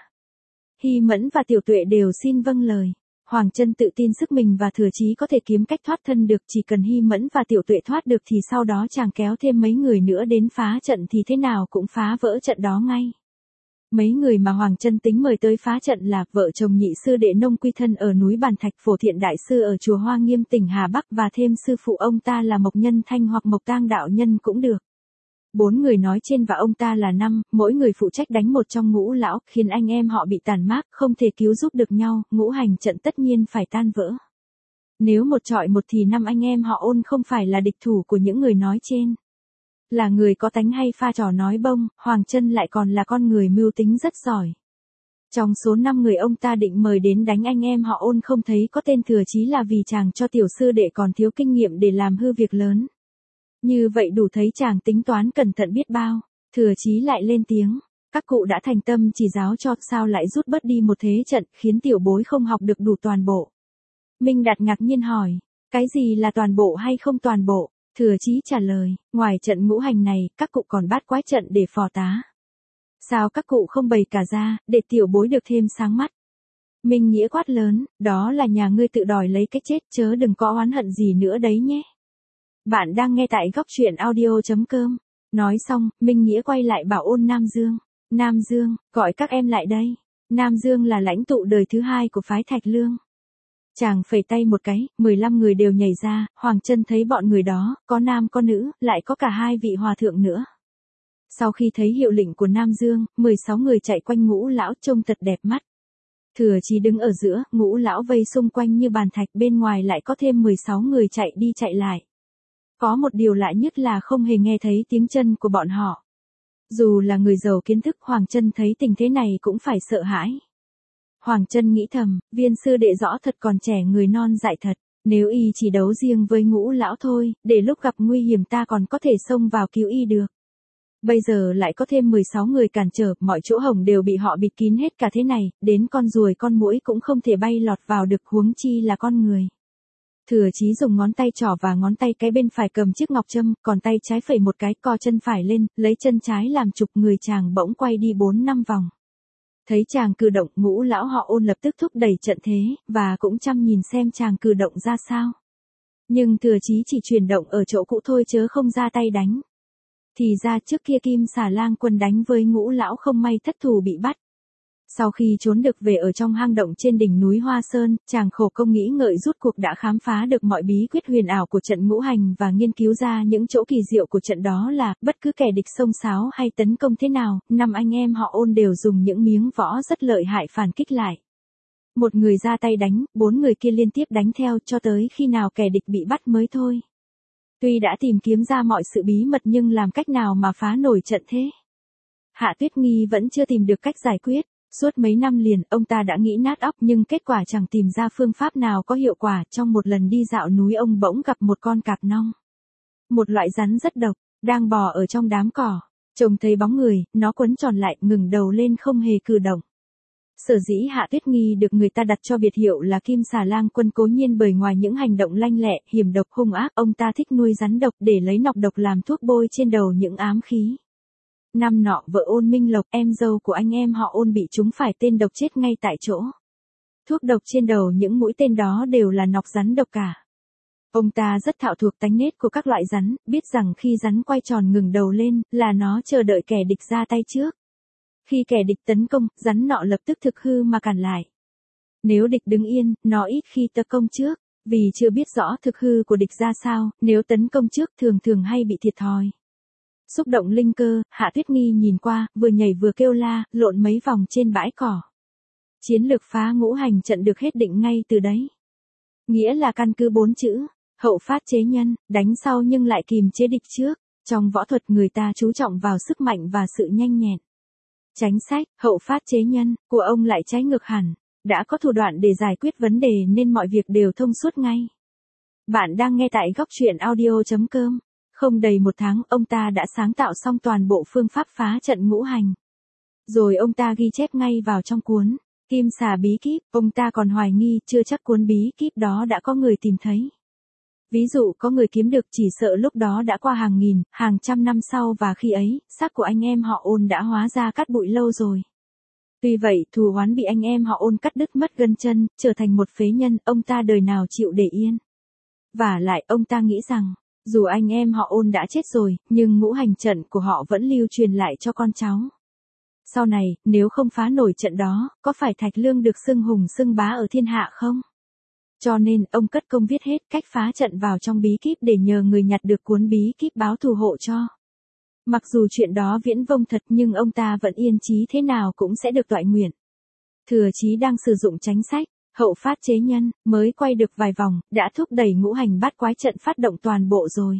Hy Mẫn và Tiểu Tuệ đều xin vâng lời. Hoàng Chân tự tin sức mình và thừa chí có thể kiếm cách thoát thân được, chỉ cần Hy Mẫn và Tiểu Tuệ thoát được thì sau đó chàng kéo thêm mấy người nữa đến phá trận thì thế nào cũng phá vỡ trận đó ngay. Mấy người mà Hoàng Chân tính mời tới phá trận là vợ chồng nhị sư đệ Nông Quy Thân ở núi Bàn Thạch, Phổ Thiện Đại Sư ở chùa Hoa Nghiêm tỉnh Hà Bắc và thêm sư phụ ông ta là Mộc Nhân Thanh hoặc Mộc Tang đạo nhân cũng được. Bốn người nói trên và ông ta là năm, mỗi người phụ trách đánh một trong ngũ lão, khiến anh em họ bị tàn mác, không thể cứu giúp được nhau, ngũ hành trận tất nhiên phải tan vỡ. Nếu một trọi một thì năm anh em họ Ôn không phải là địch thủ của những người nói trên. Là người có tánh hay pha trò nói bông, Hoàng Chân lại còn là con người mưu tính rất giỏi. Trong số năm người ông ta định mời đến đánh anh em họ Ôn không thấy có tên Thừa Chí là vì chàng cho tiểu sư đệ còn thiếu kinh nghiệm để làm hư việc lớn. Như vậy đủ thấy chàng tính toán cẩn thận biết bao. Thừa Chí lại lên tiếng. Các cụ đã thành tâm chỉ giáo cho, sao lại rút bớt đi một thế trận, khiến tiểu bối không học được đủ toàn bộ. Minh Đạt ngạc nhiên hỏi. Cái gì là toàn bộ hay không toàn bộ? Thừa Chí trả lời. Ngoài trận ngũ hành này, các cụ còn bát quái trận để phò tá. Sao các cụ không bày cả ra, để tiểu bối được thêm sáng mắt? Minh Nghĩa quát lớn. Đó là nhà ngươi tự đòi lấy cái chết, chớ đừng có oán hận gì nữa đấy nhé. Bạn đang nghe tại góc truyện audio chấm com. Nói xong, Minh Nghĩa quay lại bảo Ôn Nam Dương. Nam Dương, gọi các em lại đây. Nam Dương là lãnh tụ đời thứ hai của phái Thạch Lương. Chàng phẩy tay một cái, mười lăm người đều nhảy ra, Hoàng Chân thấy bọn người đó, có nam có nữ, lại có cả hai vị hòa thượng nữa. Sau khi thấy hiệu lệnh của Nam Dương, mười sáu người chạy quanh ngũ lão trông thật đẹp mắt. Thừa Chí đứng ở giữa, ngũ lão vây xung quanh như bàn thạch, bên ngoài lại có thêm mười sáu người chạy đi chạy lại. Có một điều lạ nhất là không hề nghe thấy tiếng chân của bọn họ. Dù là người giàu kiến thức, Hoàng Chân thấy tình thế này cũng phải sợ hãi. Hoàng Chân nghĩ thầm, viên sư đệ rõ thật còn trẻ người non dại thật, nếu y chỉ đấu riêng với ngũ lão thôi, để lúc gặp nguy hiểm ta còn có thể xông vào cứu y được. Bây giờ lại có thêm mười sáu người cản trở, mọi chỗ hổng đều bị họ bịt kín hết cả thế này, đến con ruồi con muỗi cũng không thể bay lọt vào được, huống chi là con người. Thừa Chí dùng ngón tay trỏ và ngón tay cái bên phải cầm chiếc ngọc châm, còn tay trái phẩy một cái, co chân phải lên, lấy chân trái làm trục, người chàng bỗng quay đi bốn năm vòng. Thấy chàng cử động, ngũ lão họ Ôn lập tức thúc đẩy trận thế, và cũng chăm nhìn xem chàng cử động ra sao. Nhưng Thừa Chí chỉ chuyển động ở chỗ cũ thôi chớ không ra tay đánh. Thì ra trước kia Kim Xà Lang Quân đánh với ngũ lão không may thất thủ bị bắt. Sau khi trốn được về ở trong hang động trên đỉnh núi Hoa Sơn, chàng khổ công nghĩ ngợi rút cuộc đã khám phá được mọi bí quyết huyền ảo của trận ngũ hành và nghiên cứu ra những chỗ kỳ diệu của trận, đó là, bất cứ kẻ địch xông xáo hay tấn công thế nào, năm anh em họ Ôn đều dùng những miếng võ rất lợi hại phản kích lại. Một người ra tay đánh, bốn người kia liên tiếp đánh theo cho tới khi nào kẻ địch bị bắt mới thôi. Tuy đã tìm kiếm ra mọi sự bí mật nhưng làm cách nào mà phá nổi trận thế? Hạ Tuyết Nghi vẫn chưa tìm được cách giải quyết. Suốt mấy năm liền, ông ta đã nghĩ nát óc nhưng kết quả chẳng tìm ra phương pháp nào có hiệu quả. Trong một lần đi dạo núi, ông bỗng gặp một con cạp nong. Một loại rắn rất độc, đang bò ở trong đám cỏ. Trông thấy bóng người, nó quấn tròn lại, ngừng đầu lên không hề cử động. Sở dĩ Hạ Tuyết Nghi được người ta đặt cho biệt hiệu là Kim Xà Lang Quân cố nhiên bởi ngoài những hành động lanh lẹ, hiểm độc hung ác, ông ta thích nuôi rắn độc để lấy nọc độc làm thuốc bôi trên đầu những ám khí. Năm nọ vợ Ôn Minh Lộc, em dâu của anh em họ Ôn, bị trúng phải tên độc chết ngay tại chỗ. Thuốc độc trên đầu những mũi tên đó đều là nọc rắn độc cả. Ông ta rất thạo thuộc tánh nết của các loại rắn, biết rằng khi rắn quay tròn ngừng đầu lên, là nó chờ đợi kẻ địch ra tay trước. Khi kẻ địch tấn công, rắn nọ lập tức thực hư mà cản lại. Nếu địch đứng yên, nó ít khi tấn công trước, vì chưa biết rõ thực hư của địch ra sao, nếu tấn công trước thường thường hay bị thiệt thòi. Xúc động linh cơ, Hạ Tuyết Nghi nhìn qua, vừa nhảy vừa kêu la, lộn mấy vòng trên bãi cỏ. Chiến lược phá ngũ hành trận được hết định ngay từ đấy. Nghĩa là căn cứ bốn chữ, hậu phát chế nhân, đánh sau nhưng lại kìm chế địch trước. Trong võ thuật người ta chú trọng vào sức mạnh và sự nhanh nhẹn. Tránh sách, hậu phát chế nhân, của ông lại trái ngược hẳn. Đã có thủ đoạn để giải quyết vấn đề nên mọi việc đều thông suốt ngay. Bạn đang nghe tại góc truyện audio chấm com. Không đầy một tháng, ông ta đã sáng tạo xong toàn bộ phương pháp phá trận ngũ hành. Rồi ông ta ghi chép ngay vào trong cuốn Kim Xà Bí Kíp, ông ta còn hoài nghi chưa chắc cuốn bí kíp đó đã có người tìm thấy. Ví dụ có người kiếm được chỉ sợ lúc đó đã qua hàng nghìn, hàng trăm năm sau và khi ấy, xác của anh em họ Ôn đã hóa ra cát bụi lâu rồi. Tuy vậy, thù oán bị anh em họ Ôn cắt đứt mất gân chân, trở thành một phế nhân, ông ta đời nào chịu để yên. Vả lại, ông ta nghĩ rằng, dù anh em họ Ôn đã chết rồi, nhưng ngũ hành trận của họ vẫn lưu truyền lại cho con cháu. Sau này, nếu không phá nổi trận đó, có phải Thạch Lương được xưng hùng xưng bá ở thiên hạ không? Cho nên, ông cất công viết hết cách phá trận vào trong bí kíp để nhờ người nhặt được cuốn bí kíp báo thù hộ cho. Mặc dù chuyện đó viễn vông thật nhưng ông ta vẫn yên chí thế nào cũng sẽ được toại nguyện. Thừa Chí đang sử dụng chánh sách, hậu phát chế nhân, mới quay được vài vòng, đã thúc đẩy ngũ hành bát quái trận phát động toàn bộ rồi.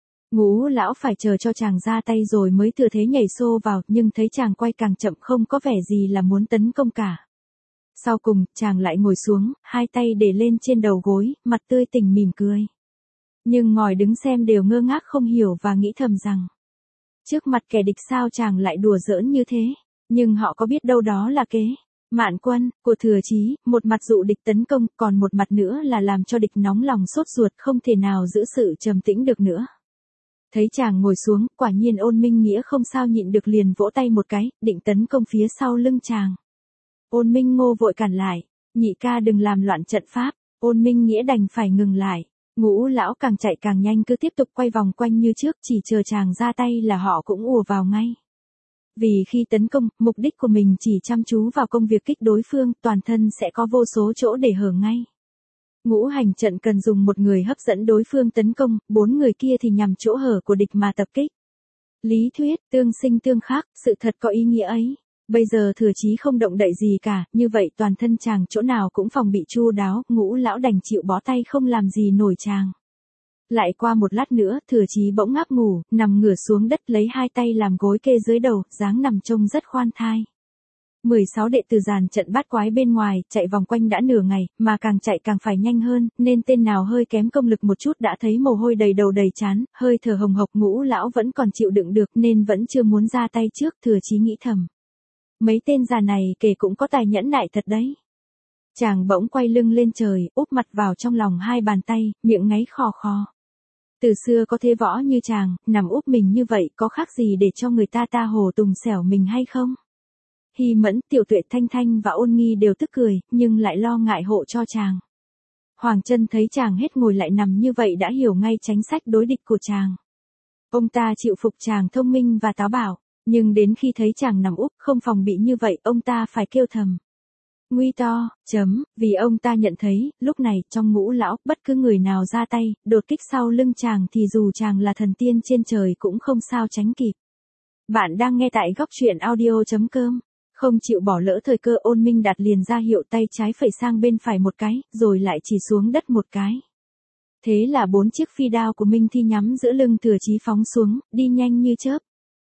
Ngũ lão phải chờ cho chàng ra tay rồi mới thừa thế nhảy xô vào, nhưng thấy chàng quay càng chậm không có vẻ gì là muốn tấn công cả. Sau cùng, chàng lại ngồi xuống, hai tay để lên trên đầu gối, mặt tươi tỉnh mỉm cười. Nhưng ngồi đứng xem đều ngơ ngác không hiểu và nghĩ thầm rằng, trước mặt kẻ địch sao chàng lại đùa giỡn như thế, nhưng họ có biết đâu đó là kế mạn quân của Thừa Chí, một mặt dụ địch tấn công, còn một mặt nữa là làm cho địch nóng lòng sốt ruột không thể nào giữ sự trầm tĩnh được nữa. Thấy chàng ngồi xuống, quả nhiên Ôn Minh Nghĩa không sao nhịn được liền vỗ tay một cái, định tấn công phía sau lưng chàng. Ôn Minh Ngô vội cản lại, nhị ca đừng làm loạn trận pháp, Ôn Minh Nghĩa đành phải ngừng lại. Ngũ lão càng chạy càng nhanh cứ tiếp tục quay vòng quanh như trước, chỉ chờ chàng ra tay là họ cũng ùa vào ngay. Vì khi tấn công, mục đích của mình chỉ chăm chú vào công việc kích đối phương, toàn thân sẽ có vô số chỗ để hở ngay. Ngũ hành trận cần dùng một người hấp dẫn đối phương tấn công, bốn người kia thì nhằm chỗ hở của địch mà tập kích. Lý thuyết, tương sinh tương khắc, sự thật có ý nghĩa ấy. Bây giờ Thừa Chí không động đậy gì cả, như vậy toàn thân chàng chỗ nào cũng phòng bị chu đáo, ngũ lão đành chịu bó tay không làm gì nổi chàng. Lại qua một lát nữa, Thừa Chí bỗng ngáp ngủ, nằm ngửa xuống đất lấy hai tay làm gối kê dưới đầu, dáng nằm trông rất khoan thai. mười sáu đệ tử dàn trận bát quái bên ngoài, chạy vòng quanh đã nửa ngày, mà càng chạy càng phải nhanh hơn, nên tên nào hơi kém công lực một chút đã thấy mồ hôi đầy đầu đầy trán, hơi thở hồng hộc. Ngũ lão vẫn còn chịu đựng được nên vẫn chưa muốn ra tay trước. Thừa Chí nghĩ thầm, mấy tên già này kể cũng có tài nhẫn nại thật đấy. Chàng bỗng quay lưng lên trời, úp mặt vào trong lòng hai bàn tay, miệng ngáy khò khò. Từ xưa có thế võ như chàng, nằm úp mình như vậy có khác gì để cho người ta ta hồ tùng xẻo mình hay không? Hy Mẫn, Tiểu Tuệ, Thanh Thanh và Ôn Nghi đều tức cười, nhưng lại lo ngại hộ cho chàng. Hoàng Chân thấy chàng hết ngồi lại nằm như vậy đã hiểu ngay chính sách đối địch của chàng. Ông ta chịu phục chàng thông minh và táo bạo, nhưng đến khi thấy chàng nằm úp không phòng bị như vậy, ông ta phải kêu thầm. Nguy to, chấm, vì ông ta nhận thấy, lúc này, trong ngũ lão, bất cứ người nào ra tay, đột kích sau lưng chàng thì dù chàng là thần tiên trên trời cũng không sao tránh kịp. Bạn đang nghe tại góc truyện audio chấm com. Không chịu bỏ lỡ thời cơ, Ôn Minh Đạt liền ra hiệu tay trái phẩy sang bên phải một cái, rồi lại chỉ xuống đất một cái. Thế là bốn chiếc phi đao của Minh Thi nhắm giữa lưng Thừa Chí phóng xuống, đi nhanh như chớp.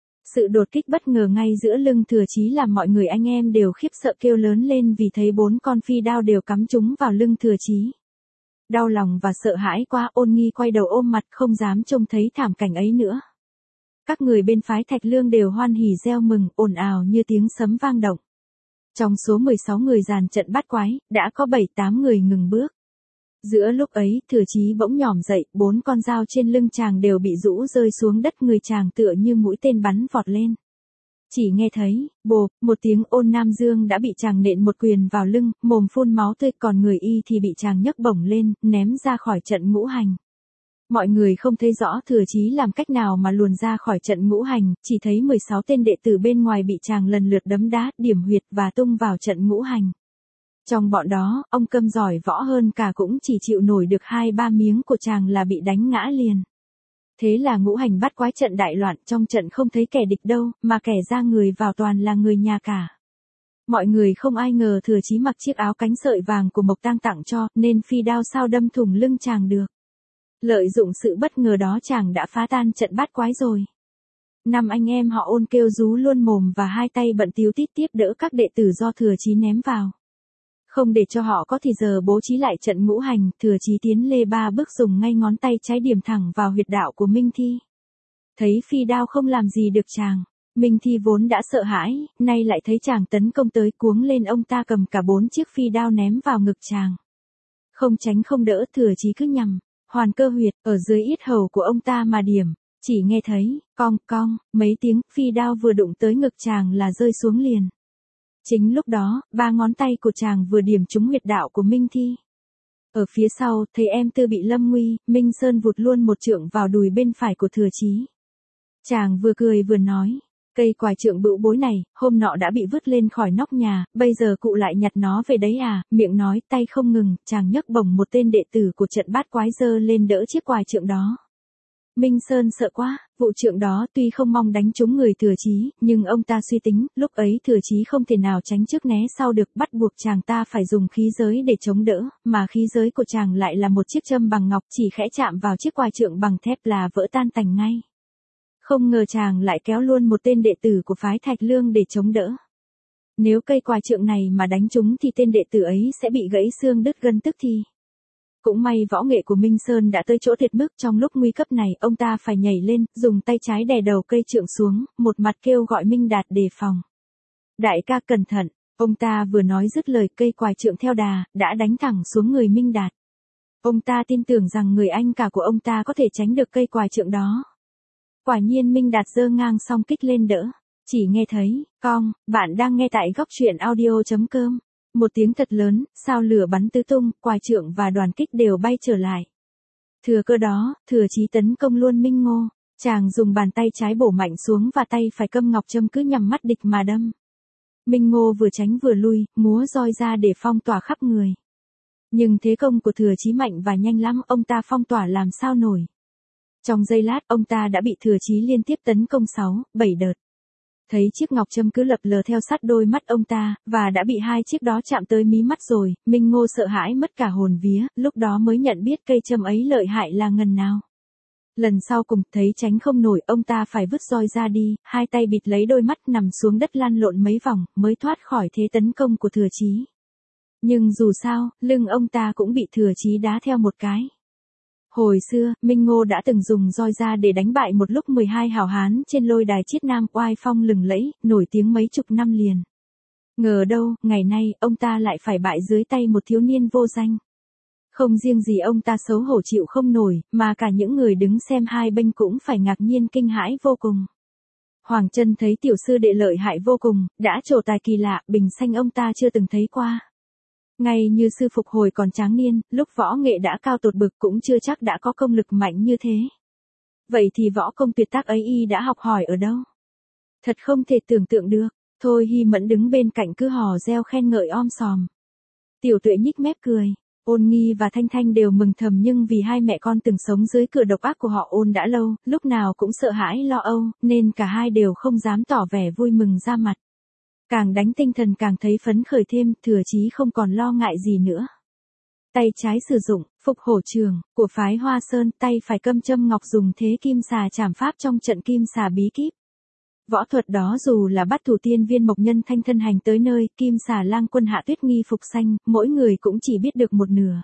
Sự đột kích bất ngờ ngay giữa lưng Thừa Chí làm mọi người anh em đều khiếp sợ kêu lớn lên vì thấy bốn con phi đao đều cắm trúng vào lưng Thừa Chí. Đau lòng và sợ hãi quá, Ôn Nghi quay đầu ôm mặt không dám trông thấy thảm cảnh ấy nữa. Các người bên phái Thạch Lương đều hoan hỉ reo mừng, ồn ào như tiếng sấm vang động. Trong số mười sáu người dàn trận bát quái, đã có bảy tám người ngừng bước. Giữa lúc ấy, Thừa Chí bỗng nhỏm dậy, bốn con dao trên lưng chàng đều bị rũ rơi xuống đất, người chàng tựa như mũi tên bắn vọt lên. Chỉ nghe thấy, bộp, một tiếng, Ôn Nam Dương đã bị chàng nện một quyền vào lưng, mồm phun máu tươi, còn người y thì bị chàng nhấc bổng lên, ném ra khỏi trận ngũ hành. Mọi người không thấy rõ Thừa Chí làm cách nào mà luồn ra khỏi trận ngũ hành, chỉ thấy mười sáu tên đệ tử bên ngoài bị chàng lần lượt đấm đá, điểm huyệt và tung vào trận ngũ hành. Trong bọn đó, ông Câm giỏi võ hơn cả cũng chỉ chịu nổi được hai ba miếng của chàng là bị đánh ngã liền. Thế là ngũ hành bắt quái trận đại loạn, trong trận không thấy kẻ địch đâu, mà kẻ ra người vào toàn là người nhà cả. Mọi người không ai ngờ Thừa Chí mặc chiếc áo cánh sợi vàng của Mộc Tang tặng cho, nên phi đao sao đâm thủng lưng chàng được. Lợi dụng sự bất ngờ đó chàng đã phá tan trận bát quái rồi. Năm anh em họ Ôn kêu rú luôn mồm và hai tay bận tíu tít tiếp đỡ các đệ tử do Thừa Chí ném vào. Không để cho họ có thì giờ bố trí lại trận ngũ hành, Thừa Chí tiến lê ba bước dùng ngay ngón tay trái điểm thẳng vào huyệt đạo của Minh Thi. Thấy phi đao không làm gì được chàng, Minh Thi vốn đã sợ hãi, nay lại thấy chàng tấn công tới, cuống lên, ông ta cầm cả bốn chiếc phi đao ném vào ngực chàng. Không tránh không đỡ, Thừa Chí cứ nhằm hoàn cơ huyệt ở dưới yết hầu của ông ta mà điểm, chỉ nghe thấy cong cong mấy tiếng, phi đao vừa đụng tới ngực chàng là rơi xuống liền. Chính lúc đó, ba ngón tay của chàng vừa điểm trúng huyệt đạo của Minh Thi. Ở phía sau, thấy em Tư bị lâm nguy, Minh Sơn vụt luôn một trượng vào đùi bên phải của Thừa Chí. Chàng vừa cười vừa nói, cây quài trượng bữu bối này, hôm nọ đã bị vứt lên khỏi nóc nhà, bây giờ cụ lại nhặt nó về đấy à, miệng nói, tay không ngừng, chàng nhấc bổng một tên đệ tử của trận bát quái giơ lên đỡ chiếc quài trượng đó. Minh Sơn sợ quá, vụ trượng đó tuy không mong đánh trúng người Thừa Chí, nhưng ông ta suy tính, lúc ấy Thừa Chí không thể nào tránh trước né sau được, bắt buộc chàng ta phải dùng khí giới để chống đỡ, mà khí giới của chàng lại là một chiếc châm bằng ngọc, chỉ khẽ chạm vào chiếc quài trượng bằng thép là vỡ tan tành ngay. Không ngờ chàng lại kéo luôn một tên đệ tử của phái Thạch Lương để chống đỡ. Nếu cây quài trượng này mà đánh trúng thì tên đệ tử ấy sẽ bị gãy xương đứt gân tức thì. Cũng may võ nghệ của Minh Sơn đã tới chỗ tuyệt mức, trong lúc nguy cấp này, ông ta phải nhảy lên, dùng tay trái đè đầu cây trượng xuống, một mặt kêu gọi Minh Đạt đề phòng. Đại ca cẩn thận, ông ta vừa nói dứt lời, cây quài trượng theo đà, đã đánh thẳng xuống người Minh Đạt. Ông ta tin tưởng rằng người anh cả của ông ta có thể tránh được cây quài trượng đó. Quả nhiên Minh Đạt giơ ngang song kích lên đỡ. Chỉ nghe thấy, cong, bạn đang nghe tại góc truyện audio chấm com. Một tiếng thật lớn, sao lửa bắn tứ tung, quài trượng và đoàn kích đều bay trở lại. Thừa cơ đó, Thừa Chí tấn công luôn Minh Ngô. Chàng dùng bàn tay trái bổ mạnh xuống và tay phải cầm ngọc châm cứ nhằm mắt địch mà đâm. Minh Ngô vừa tránh vừa lui, múa roi ra để phong tỏa khắp người. Nhưng thế công của Thừa Chí mạnh và nhanh lắm, ông ta phong tỏa làm sao nổi. Trong giây lát, ông ta đã bị Thừa Chí liên tiếp tấn công sáu, bảy đợt. Thấy chiếc ngọc châm cứ lập lờ theo sát đôi mắt ông ta, và đã bị hai chiếc đó chạm tới mí mắt rồi, Minh Ngô sợ hãi mất cả hồn vía, lúc đó mới nhận biết cây châm ấy lợi hại là ngần nào. Lần sau cùng, thấy tránh không nổi, ông ta phải vứt roi ra đi, hai tay bịt lấy đôi mắt, nằm xuống đất lăn lộn mấy vòng, mới thoát khỏi thế tấn công của Thừa Chí. Nhưng dù sao, lưng ông ta cũng bị Thừa Chí đá theo một cái. Hồi xưa, Minh Ngô đã từng dùng roi ra để đánh bại một lúc mười hai hảo hán trên lôi đài Chiết Nam, oai phong lừng lẫy, nổi tiếng mấy chục năm liền. Ngờ đâu, ngày nay, ông ta lại phải bại dưới tay một thiếu niên vô danh. Không riêng gì ông ta xấu hổ chịu không nổi, mà cả những người đứng xem hai bên cũng phải ngạc nhiên kinh hãi vô cùng. Hoàng Chân thấy tiểu sư đệ lợi hại vô cùng, đã trổ tài kỳ lạ, bình xanh ông ta chưa từng thấy qua. Ngay như sư phục hồi còn tráng niên, lúc võ nghệ đã cao tột bực cũng chưa chắc đã có công lực mạnh như thế. Vậy thì võ công tuyệt tác ấy y đã học hỏi ở đâu? Thật không thể tưởng tượng được. Thôi Hy Mẫn đứng bên cạnh cứ hò reo khen ngợi om sòm. Tiểu Tuệ nhích mép cười. Ôn Nghi và Thanh Thanh đều mừng thầm, nhưng vì hai mẹ con từng sống dưới cửa độc ác của họ Ôn đã lâu, lúc nào cũng sợ hãi lo âu, nên cả hai đều không dám tỏ vẻ vui mừng ra mặt. Càng đánh tinh thần càng thấy phấn khởi thêm, Thừa Chí không còn lo ngại gì nữa. Tay trái sử dụng, phục hổ trường, của phái Hoa Sơn, tay phải cầm châm ngọc dùng thế kim xà trảm pháp trong trận kim xà bí kíp. Võ thuật đó dù là bắt thủ tiên Viên Mộc Nhân Thanh thân hành tới nơi, kim xà lang quân Hạ Tuyết Nghi phục xanh, mỗi người cũng chỉ biết được một nửa.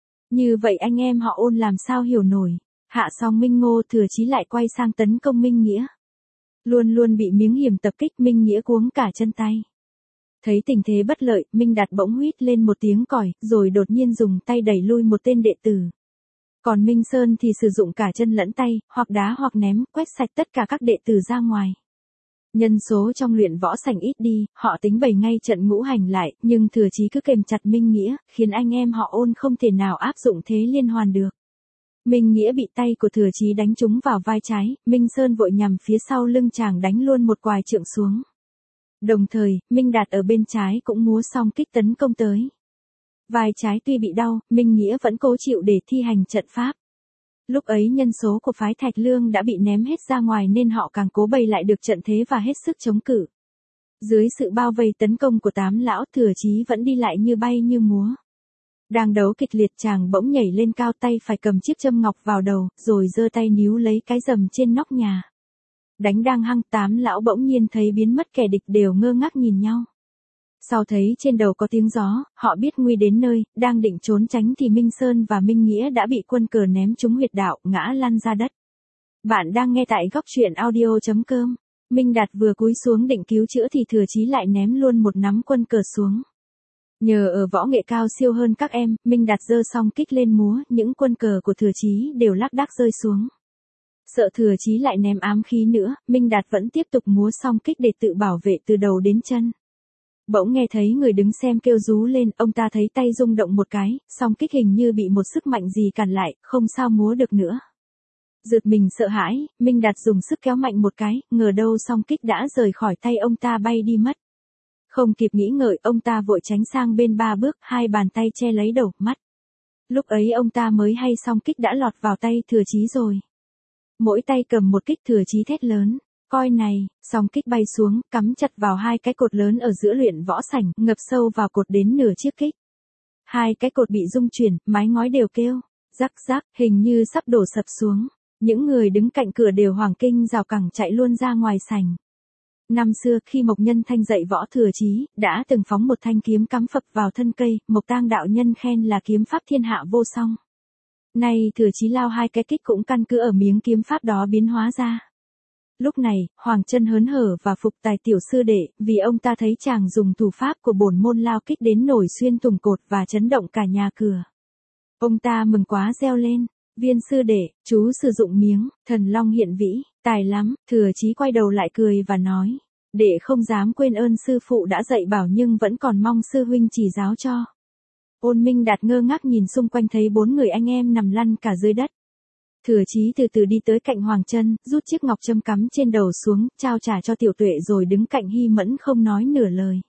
Như vậy anh em họ Ôn làm sao hiểu nổi. Hạ xong Minh Ngô, Thừa Chí lại quay sang tấn công Minh Nghĩa. Luôn luôn bị miếng hiểm tập kích, Minh Nghĩa cuống cả chân tay. Thấy tình thế bất lợi, Minh Đạt bỗng huýt lên một tiếng còi, rồi đột nhiên dùng tay đẩy lui một tên đệ tử. Còn Minh Sơn thì sử dụng cả chân lẫn tay, hoặc đá hoặc ném, quét sạch tất cả các đệ tử ra ngoài. Nhân số trong luyện võ sảnh ít đi, họ tính bày ngay trận ngũ hành lại, nhưng Thừa Chí cứ kềm chặt Minh Nghĩa, khiến anh em họ Ôn không thể nào áp dụng thế liên hoàn được. Minh Nghĩa bị tay của Thừa Chí đánh trúng vào vai trái, Minh Sơn vội nhằm phía sau lưng chàng đánh luôn một quài trượng xuống. Đồng thời, Minh Đạt ở bên trái cũng múa song kích tấn công tới. Vai trái tuy bị đau, Minh Nghĩa vẫn cố chịu để thi hành trận pháp. Lúc ấy nhân số của phái Thạch Lương đã bị ném hết ra ngoài nên họ càng cố bày lại được trận thế và hết sức chống cự. Dưới sự bao vây tấn công của tám lão, Thừa Chí vẫn đi lại như bay như múa. Đang đấu kịch liệt, chàng bỗng nhảy lên cao, tay phải cầm chiếc châm ngọc vào đầu, rồi giơ tay níu lấy cái rầm trên nóc nhà. Đánh đang hăng, tám lão bỗng nhiên thấy biến mất, kẻ địch đều ngơ ngác nhìn nhau. Sau thấy trên đầu có tiếng gió, họ biết nguy đến nơi, đang định trốn tránh thì Minh Sơn và Minh Nghĩa đã bị quân cờ ném trúng huyệt đạo, ngã lăn ra đất. Bạn đang nghe tại góc truyện audio chấm com. Minh Đạt vừa cúi xuống định cứu chữa thì Thừa Chí lại ném luôn một nắm quân cờ xuống. Nhờ ở võ nghệ cao siêu hơn các em, Minh Đạt giơ song kích lên múa, những quân cờ của Thừa Chí đều lác đác rơi xuống. Sợ Thừa Chí lại ném ám khí nữa, Minh Đạt vẫn tiếp tục múa song kích để tự bảo vệ từ đầu đến chân. Bỗng nghe thấy người đứng xem kêu rú lên, ông ta thấy tay rung động một cái, song kích hình như bị một sức mạnh gì cản lại, không sao múa được nữa. Giật mình sợ hãi, Minh Đạt dùng sức kéo mạnh một cái, ngờ đâu song kích đã rời khỏi tay ông ta bay đi mất. Không kịp nghĩ ngợi, ông ta vội tránh sang bên ba bước, hai bàn tay che lấy đầu, mắt. Lúc ấy ông ta mới hay song kích đã lọt vào tay Thừa Chí rồi. Mỗi tay cầm một kích, Thừa Chí thét lớn, coi này, song kích bay xuống, cắm chặt vào hai cái cột lớn ở giữa luyện võ sảnh, ngập sâu vào cột đến nửa chiếc kích. Hai cái cột bị rung chuyển, mái ngói đều kêu, rắc rắc, hình như sắp đổ sập xuống. Những người đứng cạnh cửa đều hoảng kinh rào cẳng chạy luôn ra ngoài sảnh. Năm xưa khi Mộc Nhân Thanh dạy võ Thừa Chí, đã từng phóng một thanh kiếm cắm phập vào thân cây, Mộc Tang đạo nhân khen là kiếm pháp thiên hạ vô song. Nay Thừa Chí lao hai cái kích cũng căn cứ ở miếng kiếm pháp đó biến hóa ra. Lúc này, Hoàng Chân hớn hở và phục tài tiểu sư đệ, vì ông ta thấy chàng dùng thủ pháp của bổn môn lao kích đến nổi xuyên thủng cột và chấn động cả nhà cửa. Ông ta mừng quá reo lên, Viên sư đệ, chú sử dụng miếng, thần long hiện vĩ, tài lắm. Thừa Chí quay đầu lại cười và nói, đệ không dám quên ơn sư phụ đã dạy bảo nhưng vẫn còn mong sư huynh chỉ giáo cho. Ôn Minh Đạt ngơ ngác nhìn xung quanh thấy bốn người anh em nằm lăn cả dưới đất. Thừa Chí từ từ đi tới cạnh Hoàng Chân, rút chiếc ngọc châm cắm trên đầu xuống, trao trả cho Tiểu Tuệ rồi đứng cạnh Hy Mẫn không nói nửa lời.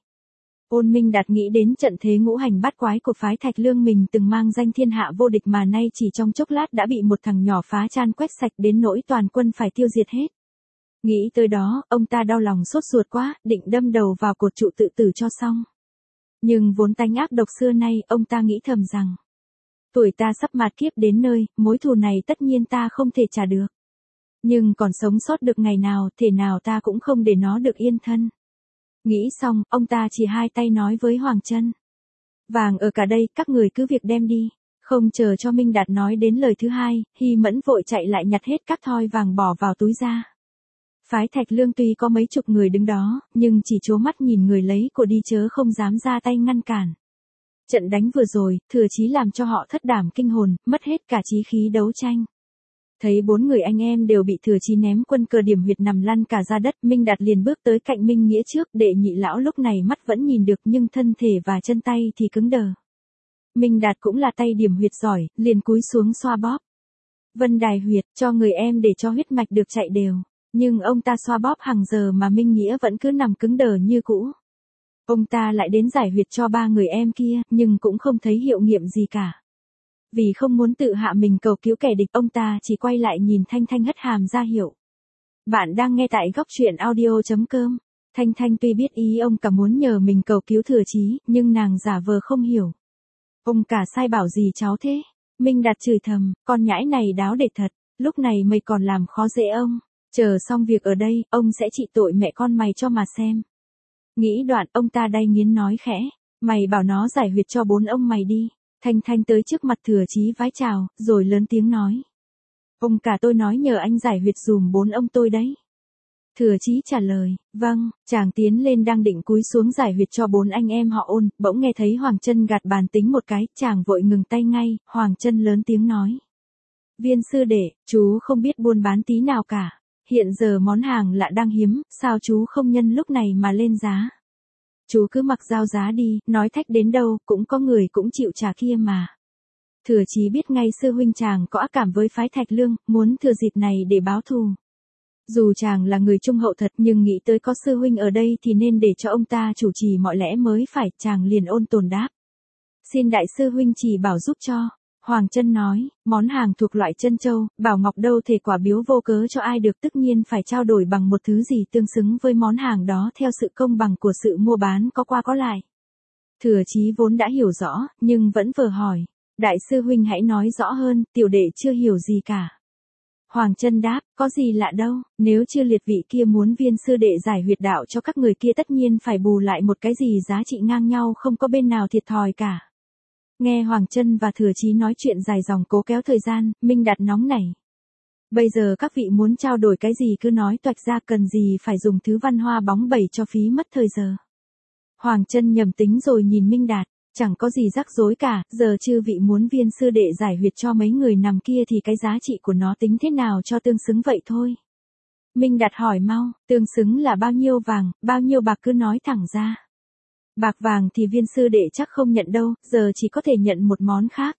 Ôn Minh Đạt nghĩ đến trận thế ngũ hành bát quái của phái Thạch Lương mình từng mang danh thiên hạ vô địch mà nay chỉ trong chốc lát đã bị một thằng nhỏ phá chan quét sạch đến nỗi toàn quân phải tiêu diệt hết. Nghĩ tới đó, ông ta đau lòng sốt ruột quá, định đâm đầu vào cột trụ tự tử cho xong. Nhưng vốn tánh ác độc xưa nay, ông ta nghĩ thầm rằng, tuổi ta sắp mạt kiếp đến nơi, mối thù này tất nhiên ta không thể trả được. Nhưng còn sống sót được ngày nào, thể nào ta cũng không để nó được yên thân. Nghĩ xong, ông ta chỉ hai tay nói với Hoàng Chân, vàng ở cả đây, các người cứ việc đem đi. Không chờ cho Minh Đạt nói đến lời thứ hai, Hy Mẫn vội chạy lại nhặt hết các thoi vàng bỏ vào túi ra. Phái Thạch Lương tuy có mấy chục người đứng đó, nhưng chỉ trố mắt nhìn người lấy của đi chớ không dám ra tay ngăn cản. Trận đánh vừa rồi, Thừa Chí làm cho họ thất đảm kinh hồn, mất hết cả chí khí đấu tranh. Thấy bốn người anh em đều bị Thừa Chí ném quân cờ điểm huyệt nằm lăn cả ra đất, Minh Đạt liền bước tới cạnh Minh Nghĩa trước, Đệ Nhị lão lúc này mắt vẫn nhìn được nhưng thân thể và chân tay thì cứng đờ. Minh Đạt cũng là tay điểm huyệt giỏi, liền cúi xuống xoa bóp. Vân đài huyệt, cho người em để cho huyết mạch được chạy đều. Nhưng ông ta xoa bóp hàng giờ mà Minh Nghĩa vẫn cứ nằm cứng đờ như cũ. Ông ta lại đến giải huyệt cho ba người em kia, nhưng cũng không thấy hiệu nghiệm gì cả. Vì không muốn tự hạ mình cầu cứu kẻ địch, ông ta chỉ quay lại nhìn Thanh Thanh hất hàm ra hiệu. Bạn đang nghe tại góc truyện audio chấm com. Thanh Thanh tuy biết ý ông cả muốn nhờ mình cầu cứu Thừa Chí, nhưng nàng giả vờ không hiểu. Ông cả sai bảo gì cháu thế? Minh Đạt chửi thầm, con nhãi này đáo để thật, lúc này mày còn làm khó dễ ông. Chờ xong việc ở đây, ông sẽ trị tội mẹ con mày cho mà xem. Nghĩ đoạn, ông ta đay nghiến nói khẽ, mày bảo nó giải huyệt cho bốn ông mày đi. Thanh Thanh tới trước mặt Thừa Chí vái chào, rồi lớn tiếng nói. Ông cả tôi nói nhờ anh giải huyệt dùm bốn ông tôi đấy. Thừa Chí trả lời, vâng. Chàng tiến lên đang định cúi xuống giải huyệt cho bốn anh em họ Ôn, bỗng nghe thấy Hoàng Chân gạt bàn tính một cái, chàng vội ngừng tay ngay, Hoàng Chân lớn tiếng nói. Viên sư đệ, chú không biết buôn bán tí nào cả. Hiện giờ món hàng lạ đang hiếm, sao chú không nhân lúc này mà lên giá? Chú cứ mặc giao giá đi, nói thách đến đâu, cũng có người cũng chịu trả kia mà. Thừa Chí biết ngay sư huynh chàng có ác cảm với phái Thạch Lương, muốn thừa dịp này để báo thù. Dù chàng là người trung hậu thật nhưng nghĩ tới có sư huynh ở đây thì nên để cho ông ta chủ trì mọi lẽ mới phải, chàng liền ôn tồn đáp. Xin đại sư huynh chỉ bảo giúp cho. Hoàng Chân nói, món hàng thuộc loại chân châu, bảo ngọc đâu thể quả biếu vô cớ cho ai được, tất nhiên phải trao đổi bằng một thứ gì tương xứng với món hàng đó theo sự công bằng của sự mua bán có qua có lại. Thừa Chí vốn đã hiểu rõ, nhưng vẫn vờ hỏi, đại sư huynh hãy nói rõ hơn, tiểu đệ chưa hiểu gì cả. Hoàng Chân đáp, có gì lạ đâu, nếu chưa liệt vị kia muốn viên sư đệ giải huyệt đạo cho các người kia tất nhiên phải bù lại một cái gì giá trị ngang nhau, không có bên nào thiệt thòi cả. Nghe Hoàng Chân và Thừa Chí nói chuyện dài dòng cố kéo thời gian, Minh Đạt nóng nảy. Bây giờ các vị muốn trao đổi cái gì cứ nói toạch ra, cần gì phải dùng thứ văn hoa bóng bẩy cho phí mất thời giờ. Hoàng Chân nhầm tính rồi nhìn Minh Đạt, chẳng có gì rắc rối cả, giờ chư vị muốn viên sư đệ giải huyệt cho mấy người nằm kia thì cái giá trị của nó tính thế nào cho tương xứng vậy thôi. Minh Đạt hỏi mau, tương xứng là bao nhiêu vàng, bao nhiêu bạc cứ nói thẳng ra. Bạc vàng thì viên sư đệ chắc không nhận đâu, giờ chỉ có thể nhận một món khác.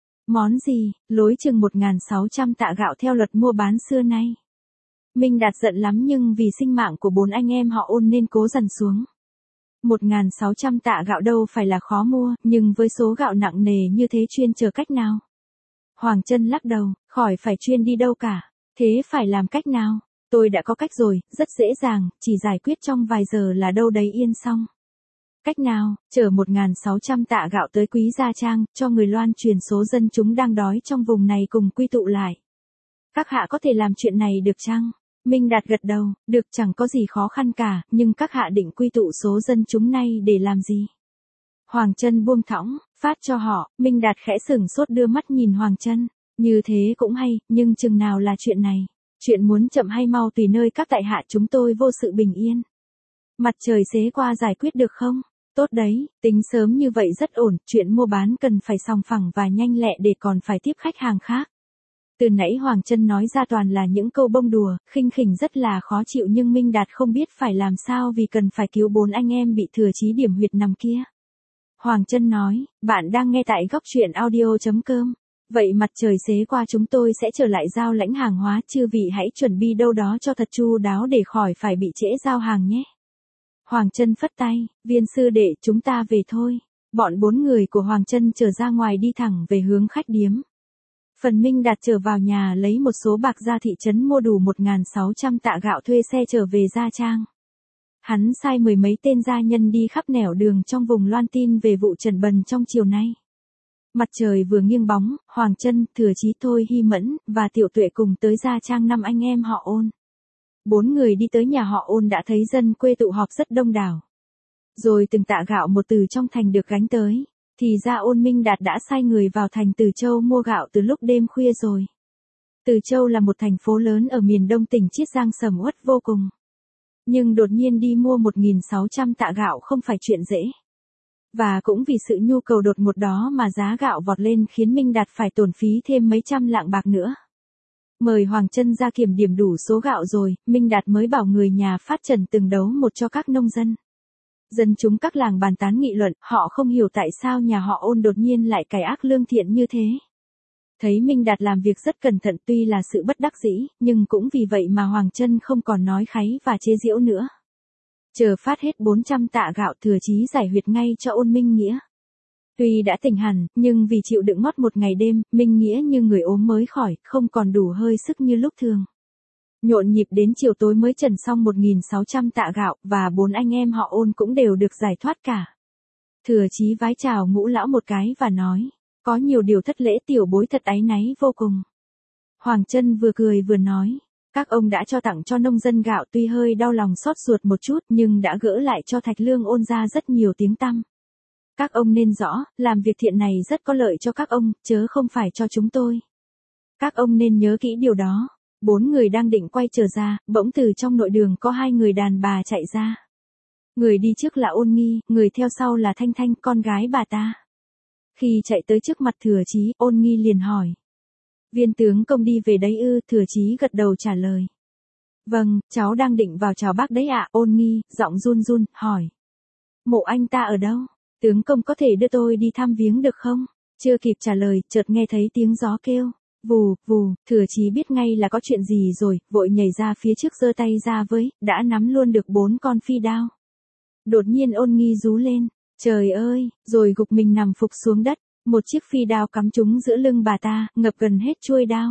Món gì? Lối chừng một nghìn sáu trăm tạ gạo theo luật mua bán xưa nay. Minh Đạt giận lắm nhưng vì sinh mạng của bốn anh em họ Ôn nên cố dằn xuống. một nghìn sáu trăm tạ gạo đâu phải là khó mua, nhưng với số gạo nặng nề như thế chuyên chờ cách nào? Hoàng Chân lắc đầu, khỏi phải chuyên đi đâu cả. Thế phải làm cách nào? Tôi đã có cách rồi, rất dễ dàng, chỉ giải quyết trong vài giờ là đâu đấy yên xong. Cách nào? Chở một nghìn sáu trăm tạ gạo tới Quý Gia Trang, cho người loan truyền số dân chúng đang đói trong vùng này cùng quy tụ lại. Các hạ có thể làm chuyện này được chăng? Minh Đạt gật đầu, được, chẳng có gì khó khăn cả, nhưng các hạ định quy tụ số dân chúng này để làm gì? Hoàng Chân buông thõng, phát cho họ. Minh Đạt khẽ sửng sốt đưa mắt nhìn Hoàng Chân, như thế cũng hay, nhưng chừng nào là chuyện này? Chuyện muốn chậm hay mau tùy nơi các tại hạ, chúng tôi vô sự bình yên. Mặt trời xế qua giải quyết được không? Tốt đấy, tính sớm như vậy rất ổn, chuyện mua bán cần phải sòng phẳng và nhanh lẹ để còn phải tiếp khách hàng khác. Từ nãy Hoàng Chân nói ra toàn là những câu bông đùa, khinh khỉnh rất là khó chịu, nhưng Minh Đạt không biết phải làm sao vì cần phải cứu bốn anh em bị thừa chí điểm huyệt nằm kia. Hoàng Chân nói, bạn đang nghe tại góc truyện audio chấm com. Vậy mặt trời xế qua chúng tôi sẽ trở lại giao lãnh hàng hóa, chư vị hãy chuẩn bị đâu đó cho thật chu đáo để khỏi phải bị trễ giao hàng nhé. Hoàng Chân phất tay, viên sư đệ chúng ta về thôi. Bọn bốn người của Hoàng Chân trở ra ngoài đi thẳng về hướng khách điếm. Phần Minh Đạt trở vào nhà lấy một số bạc ra thị trấn mua đủ một nghìn sáu trăm tạ gạo thuê xe trở về Gia Trang. Hắn sai mười mấy tên gia nhân đi khắp nẻo đường trong vùng loan tin về vụ trần bần trong chiều nay. Mặt trời vừa nghiêng bóng, Hoàng Chân, Thừa Chí, Thôi Hy Mẫn và Tiểu Tuệ cùng tới Gia Trang năm anh em họ Ôn. Bốn người đi tới nhà họ Ôn đã thấy dân quê tụ họp rất đông đảo. Rồi từng tạ gạo một từ trong thành được gánh tới, thì ra Ôn Minh Đạt đã sai người vào thành Từ Châu mua gạo từ lúc đêm khuya rồi. Từ Châu là một thành phố lớn ở miền đông tỉnh Chiết Giang sầm uất vô cùng. Nhưng đột nhiên đi mua một nghìn sáu trăm tạ gạo không phải chuyện dễ. Và cũng vì sự nhu cầu đột ngột đó mà giá gạo vọt lên khiến Minh Đạt phải tổn phí thêm mấy trăm lạng bạc nữa. Mời Hoàng Chân ra kiểm điểm đủ số gạo rồi, Minh Đạt mới bảo người nhà phát trần từng đấu một cho các nông dân. Dân chúng các làng bàn tán nghị luận, họ không hiểu tại sao nhà họ Ôn đột nhiên lại cải ác lương thiện như thế. Thấy Minh Đạt làm việc rất cẩn thận tuy là sự bất đắc dĩ, nhưng cũng vì vậy mà Hoàng Chân không còn nói kháy và chế giễu nữa. Chờ phát hết bốn trăm tạ gạo, Thừa Chí giải huyệt ngay cho Ôn Minh Nghĩa. Tuy đã tỉnh hẳn, nhưng vì chịu đựng ngót một ngày đêm, Minh Nghĩa như người ốm mới khỏi, không còn đủ hơi sức như lúc thường. Nhộn nhịp đến chiều tối mới trần xong một nghìn sáu trăm tạ gạo, và bốn anh em họ Ôn cũng đều được giải thoát cả. Thừa Chí vái chào Ngũ lão một cái và nói, có nhiều điều thất lễ, tiểu bối thật áy náy vô cùng. Hoàng Chân vừa cười vừa nói, các ông đã cho tặng cho nông dân gạo tuy hơi đau lòng xót ruột một chút nhưng đã gỡ lại cho Thạch Lương Ôn ra rất nhiều tiếng tăm. Các ông nên rõ, làm việc thiện này rất có lợi cho các ông, chớ không phải cho chúng tôi. Các ông nên nhớ kỹ điều đó. Bốn người đang định quay trở ra, bỗng từ trong nội đường có hai người đàn bà chạy ra. Người đi trước là Ôn Nghi, người theo sau là Thanh Thanh, con gái bà ta. Khi chạy tới trước mặt Thừa Chí, Ôn Nghi liền hỏi. Viên tướng công đi về đấy ư? Thừa Chí gật đầu trả lời. Vâng, cháu đang định vào chào bác đấy ạ. Ôn Nghi, giọng run run, hỏi. Mộ anh ta ở đâu? Tướng công có thể đưa tôi đi thăm viếng được không? Chưa kịp trả lời, chợt nghe thấy tiếng gió kêu. Vù, vù, Thừa Chí biết ngay là có chuyện gì rồi, vội nhảy ra phía trước giơ tay ra với, đã nắm luôn được bốn con phi đao. Đột nhiên Ôn Nghi rú lên, trời ơi, rồi gục mình nằm phục xuống đất, một chiếc phi đao cắm trúng giữa lưng bà ta, ngập gần hết chuôi đao.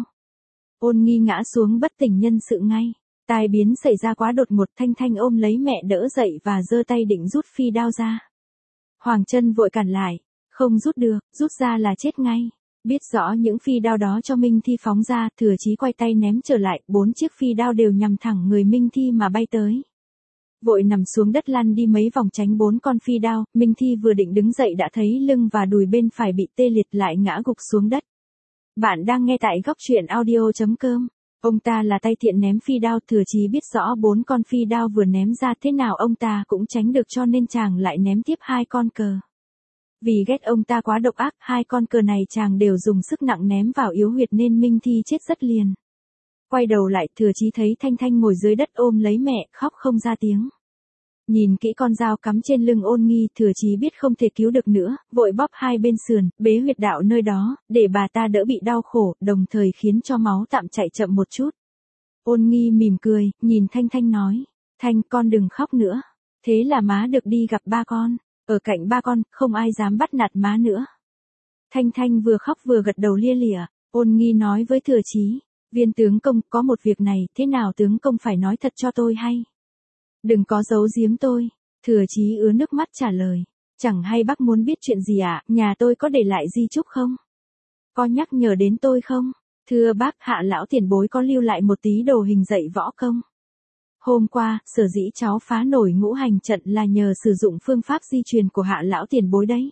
Ôn Nghi ngã xuống bất tỉnh nhân sự ngay, tai biến xảy ra quá đột ngột. Thanh Thanh ôm lấy mẹ đỡ dậy và giơ tay định rút phi đao ra. Hoàng Chân vội cản lại, không rút được, rút ra là chết ngay. Biết rõ những phi đao đó cho Minh Thi phóng ra, Thừa Chí quay tay ném trở lại, bốn chiếc phi đao đều nhằm thẳng người Minh Thi mà bay tới. Vội nằm xuống đất lăn đi mấy vòng tránh bốn con phi đao, Minh Thi vừa định đứng dậy đã thấy lưng và đùi bên phải bị tê liệt lại ngã gục xuống đất. Bạn đang nghe tại góc truyện audio chấm com. Ông ta là tay thiện ném phi đao, Thừa Chí biết rõ bốn con phi đao vừa ném ra thế nào ông ta cũng tránh được cho nên chàng lại ném tiếp hai con cờ. Vì ghét ông ta quá độc ác, hai con cờ này chàng đều dùng sức nặng ném vào yếu huyệt nên Minh Thi chết rất liền. Quay đầu lại, Thừa Chí thấy Thanh Thanh ngồi dưới đất ôm lấy mẹ, khóc không ra tiếng. Nhìn kỹ con dao cắm trên lưng Ôn Nghi, Thừa Chí biết không thể cứu được nữa, vội bóp hai bên sườn, bế huyệt đạo nơi đó, để bà ta đỡ bị đau khổ, đồng thời khiến cho máu tạm chạy chậm một chút. Ôn Nghi mỉm cười, nhìn Thanh Thanh nói, Thanh, con đừng khóc nữa. Thế là má được đi gặp ba con, ở cạnh ba con, không ai dám bắt nạt má nữa. Thanh Thanh vừa khóc vừa gật đầu lia lịa. Ôn Nghi nói với Thừa Chí, Viên tướng công, có một việc này, thế nào tướng công phải nói thật cho tôi hay. Đừng có giấu giếm tôi. Thừa Chí ứa nước mắt trả lời, chẳng hay bác muốn biết chuyện gì ạ, à? Nhà tôi có để lại di chúc không? Có nhắc nhở đến tôi không? Thưa bác, Hạ lão tiền bối có lưu lại một tí đồ hình dạy võ công. Hôm qua, sở dĩ cháu phá nổi ngũ hành trận là nhờ sử dụng phương pháp di truyền của Hạ lão tiền bối đấy.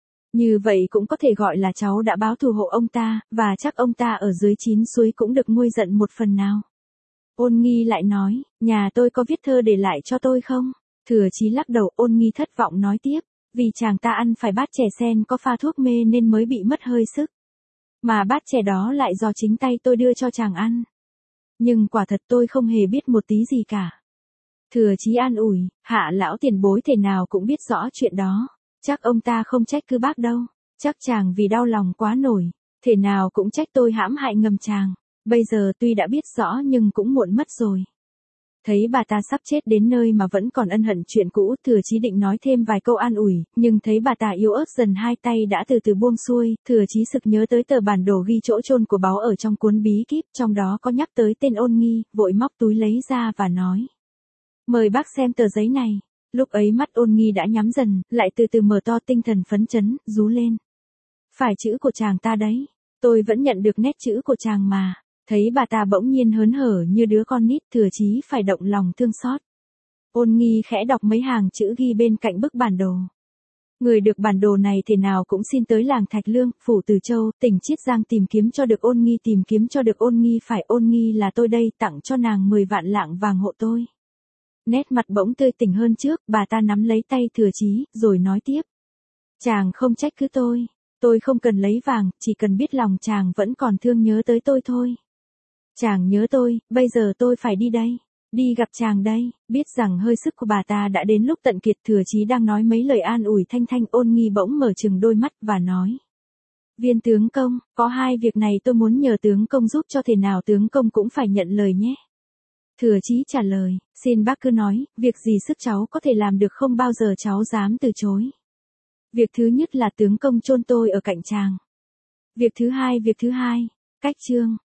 Như vậy cũng có thể gọi là cháu đã báo thù hộ ông ta, và chắc ông ta ở dưới chín suối cũng được nguôi giận một phần nào. Ôn Nghi lại nói, nhà tôi có viết thơ để lại cho tôi không? Thừa Chí lắc đầu. Ôn Nghi thất vọng nói tiếp, vì chàng ta ăn phải bát chè sen có pha thuốc mê nên mới bị mất hơi sức. Mà bát chè đó lại do chính tay tôi đưa cho chàng ăn. Nhưng quả thật tôi không hề biết một tí gì cả. Thừa Chí an ủi, Hạ lão tiền bối thể nào cũng biết rõ chuyện đó. Chắc ông ta không trách cứ bác đâu. Chắc chàng vì đau lòng quá nổi. Thể nào cũng trách tôi hãm hại ngầm chàng. Bây giờ tuy đã biết rõ nhưng cũng muộn mất rồi. Thấy bà ta sắp chết đến nơi mà vẫn còn ân hận chuyện cũ, Thừa Chí định nói thêm vài câu an ủi, nhưng thấy bà ta yếu ớt dần, hai tay đã từ từ buông xuôi, Thừa Chí sực nhớ tới tờ bản đồ ghi chỗ chôn của báu ở trong cuốn bí kíp, trong đó có nhắc tới tên Ôn Nghi, vội móc túi lấy ra và nói. Mời bác xem tờ giấy này. Lúc ấy mắt Ôn Nghi đã nhắm dần, lại từ từ mở to, tinh thần phấn chấn, rú lên. Phải chữ của chàng ta đấy. Tôi vẫn nhận được nét chữ của chàng mà. Thấy bà ta bỗng nhiên hớn hở như đứa con nít, Thừa Chí phải động lòng thương xót. Ôn Nghi khẽ đọc mấy hàng chữ ghi bên cạnh bức bản đồ. Người được bản đồ này thể nào cũng xin tới làng Thạch Lương, phủ Từ Châu, tỉnh Chiết Giang tìm kiếm cho được Ôn Nghi, tìm kiếm cho được Ôn Nghi, phải Ôn Nghi là tôi đây, tặng cho nàng mười vạn lạng vàng hộ tôi. Nét mặt bỗng tươi tỉnh hơn trước, bà ta nắm lấy tay Thừa Chí, rồi nói tiếp. Chàng không trách cứ tôi, tôi không cần lấy vàng, chỉ cần biết lòng chàng vẫn còn thương nhớ tới tôi thôi. Chàng nhớ tôi, bây giờ tôi phải đi đây. Đi gặp chàng đây. Biết rằng hơi sức của bà ta đã đến lúc tận kiệt, Thừa Chí đang nói mấy lời an ủi Thanh Thanh, Ôn Nghi bỗng mở trừng đôi mắt và nói. Viên tướng công, có hai việc này tôi muốn nhờ tướng công giúp cho, thể nào tướng công cũng phải nhận lời nhé. Thừa Chí trả lời, xin bác cứ nói, việc gì sức cháu có thể làm được không bao giờ cháu dám từ chối. Việc thứ nhất là tướng công chôn tôi ở cạnh chàng. Việc thứ hai, việc thứ hai, cách chương.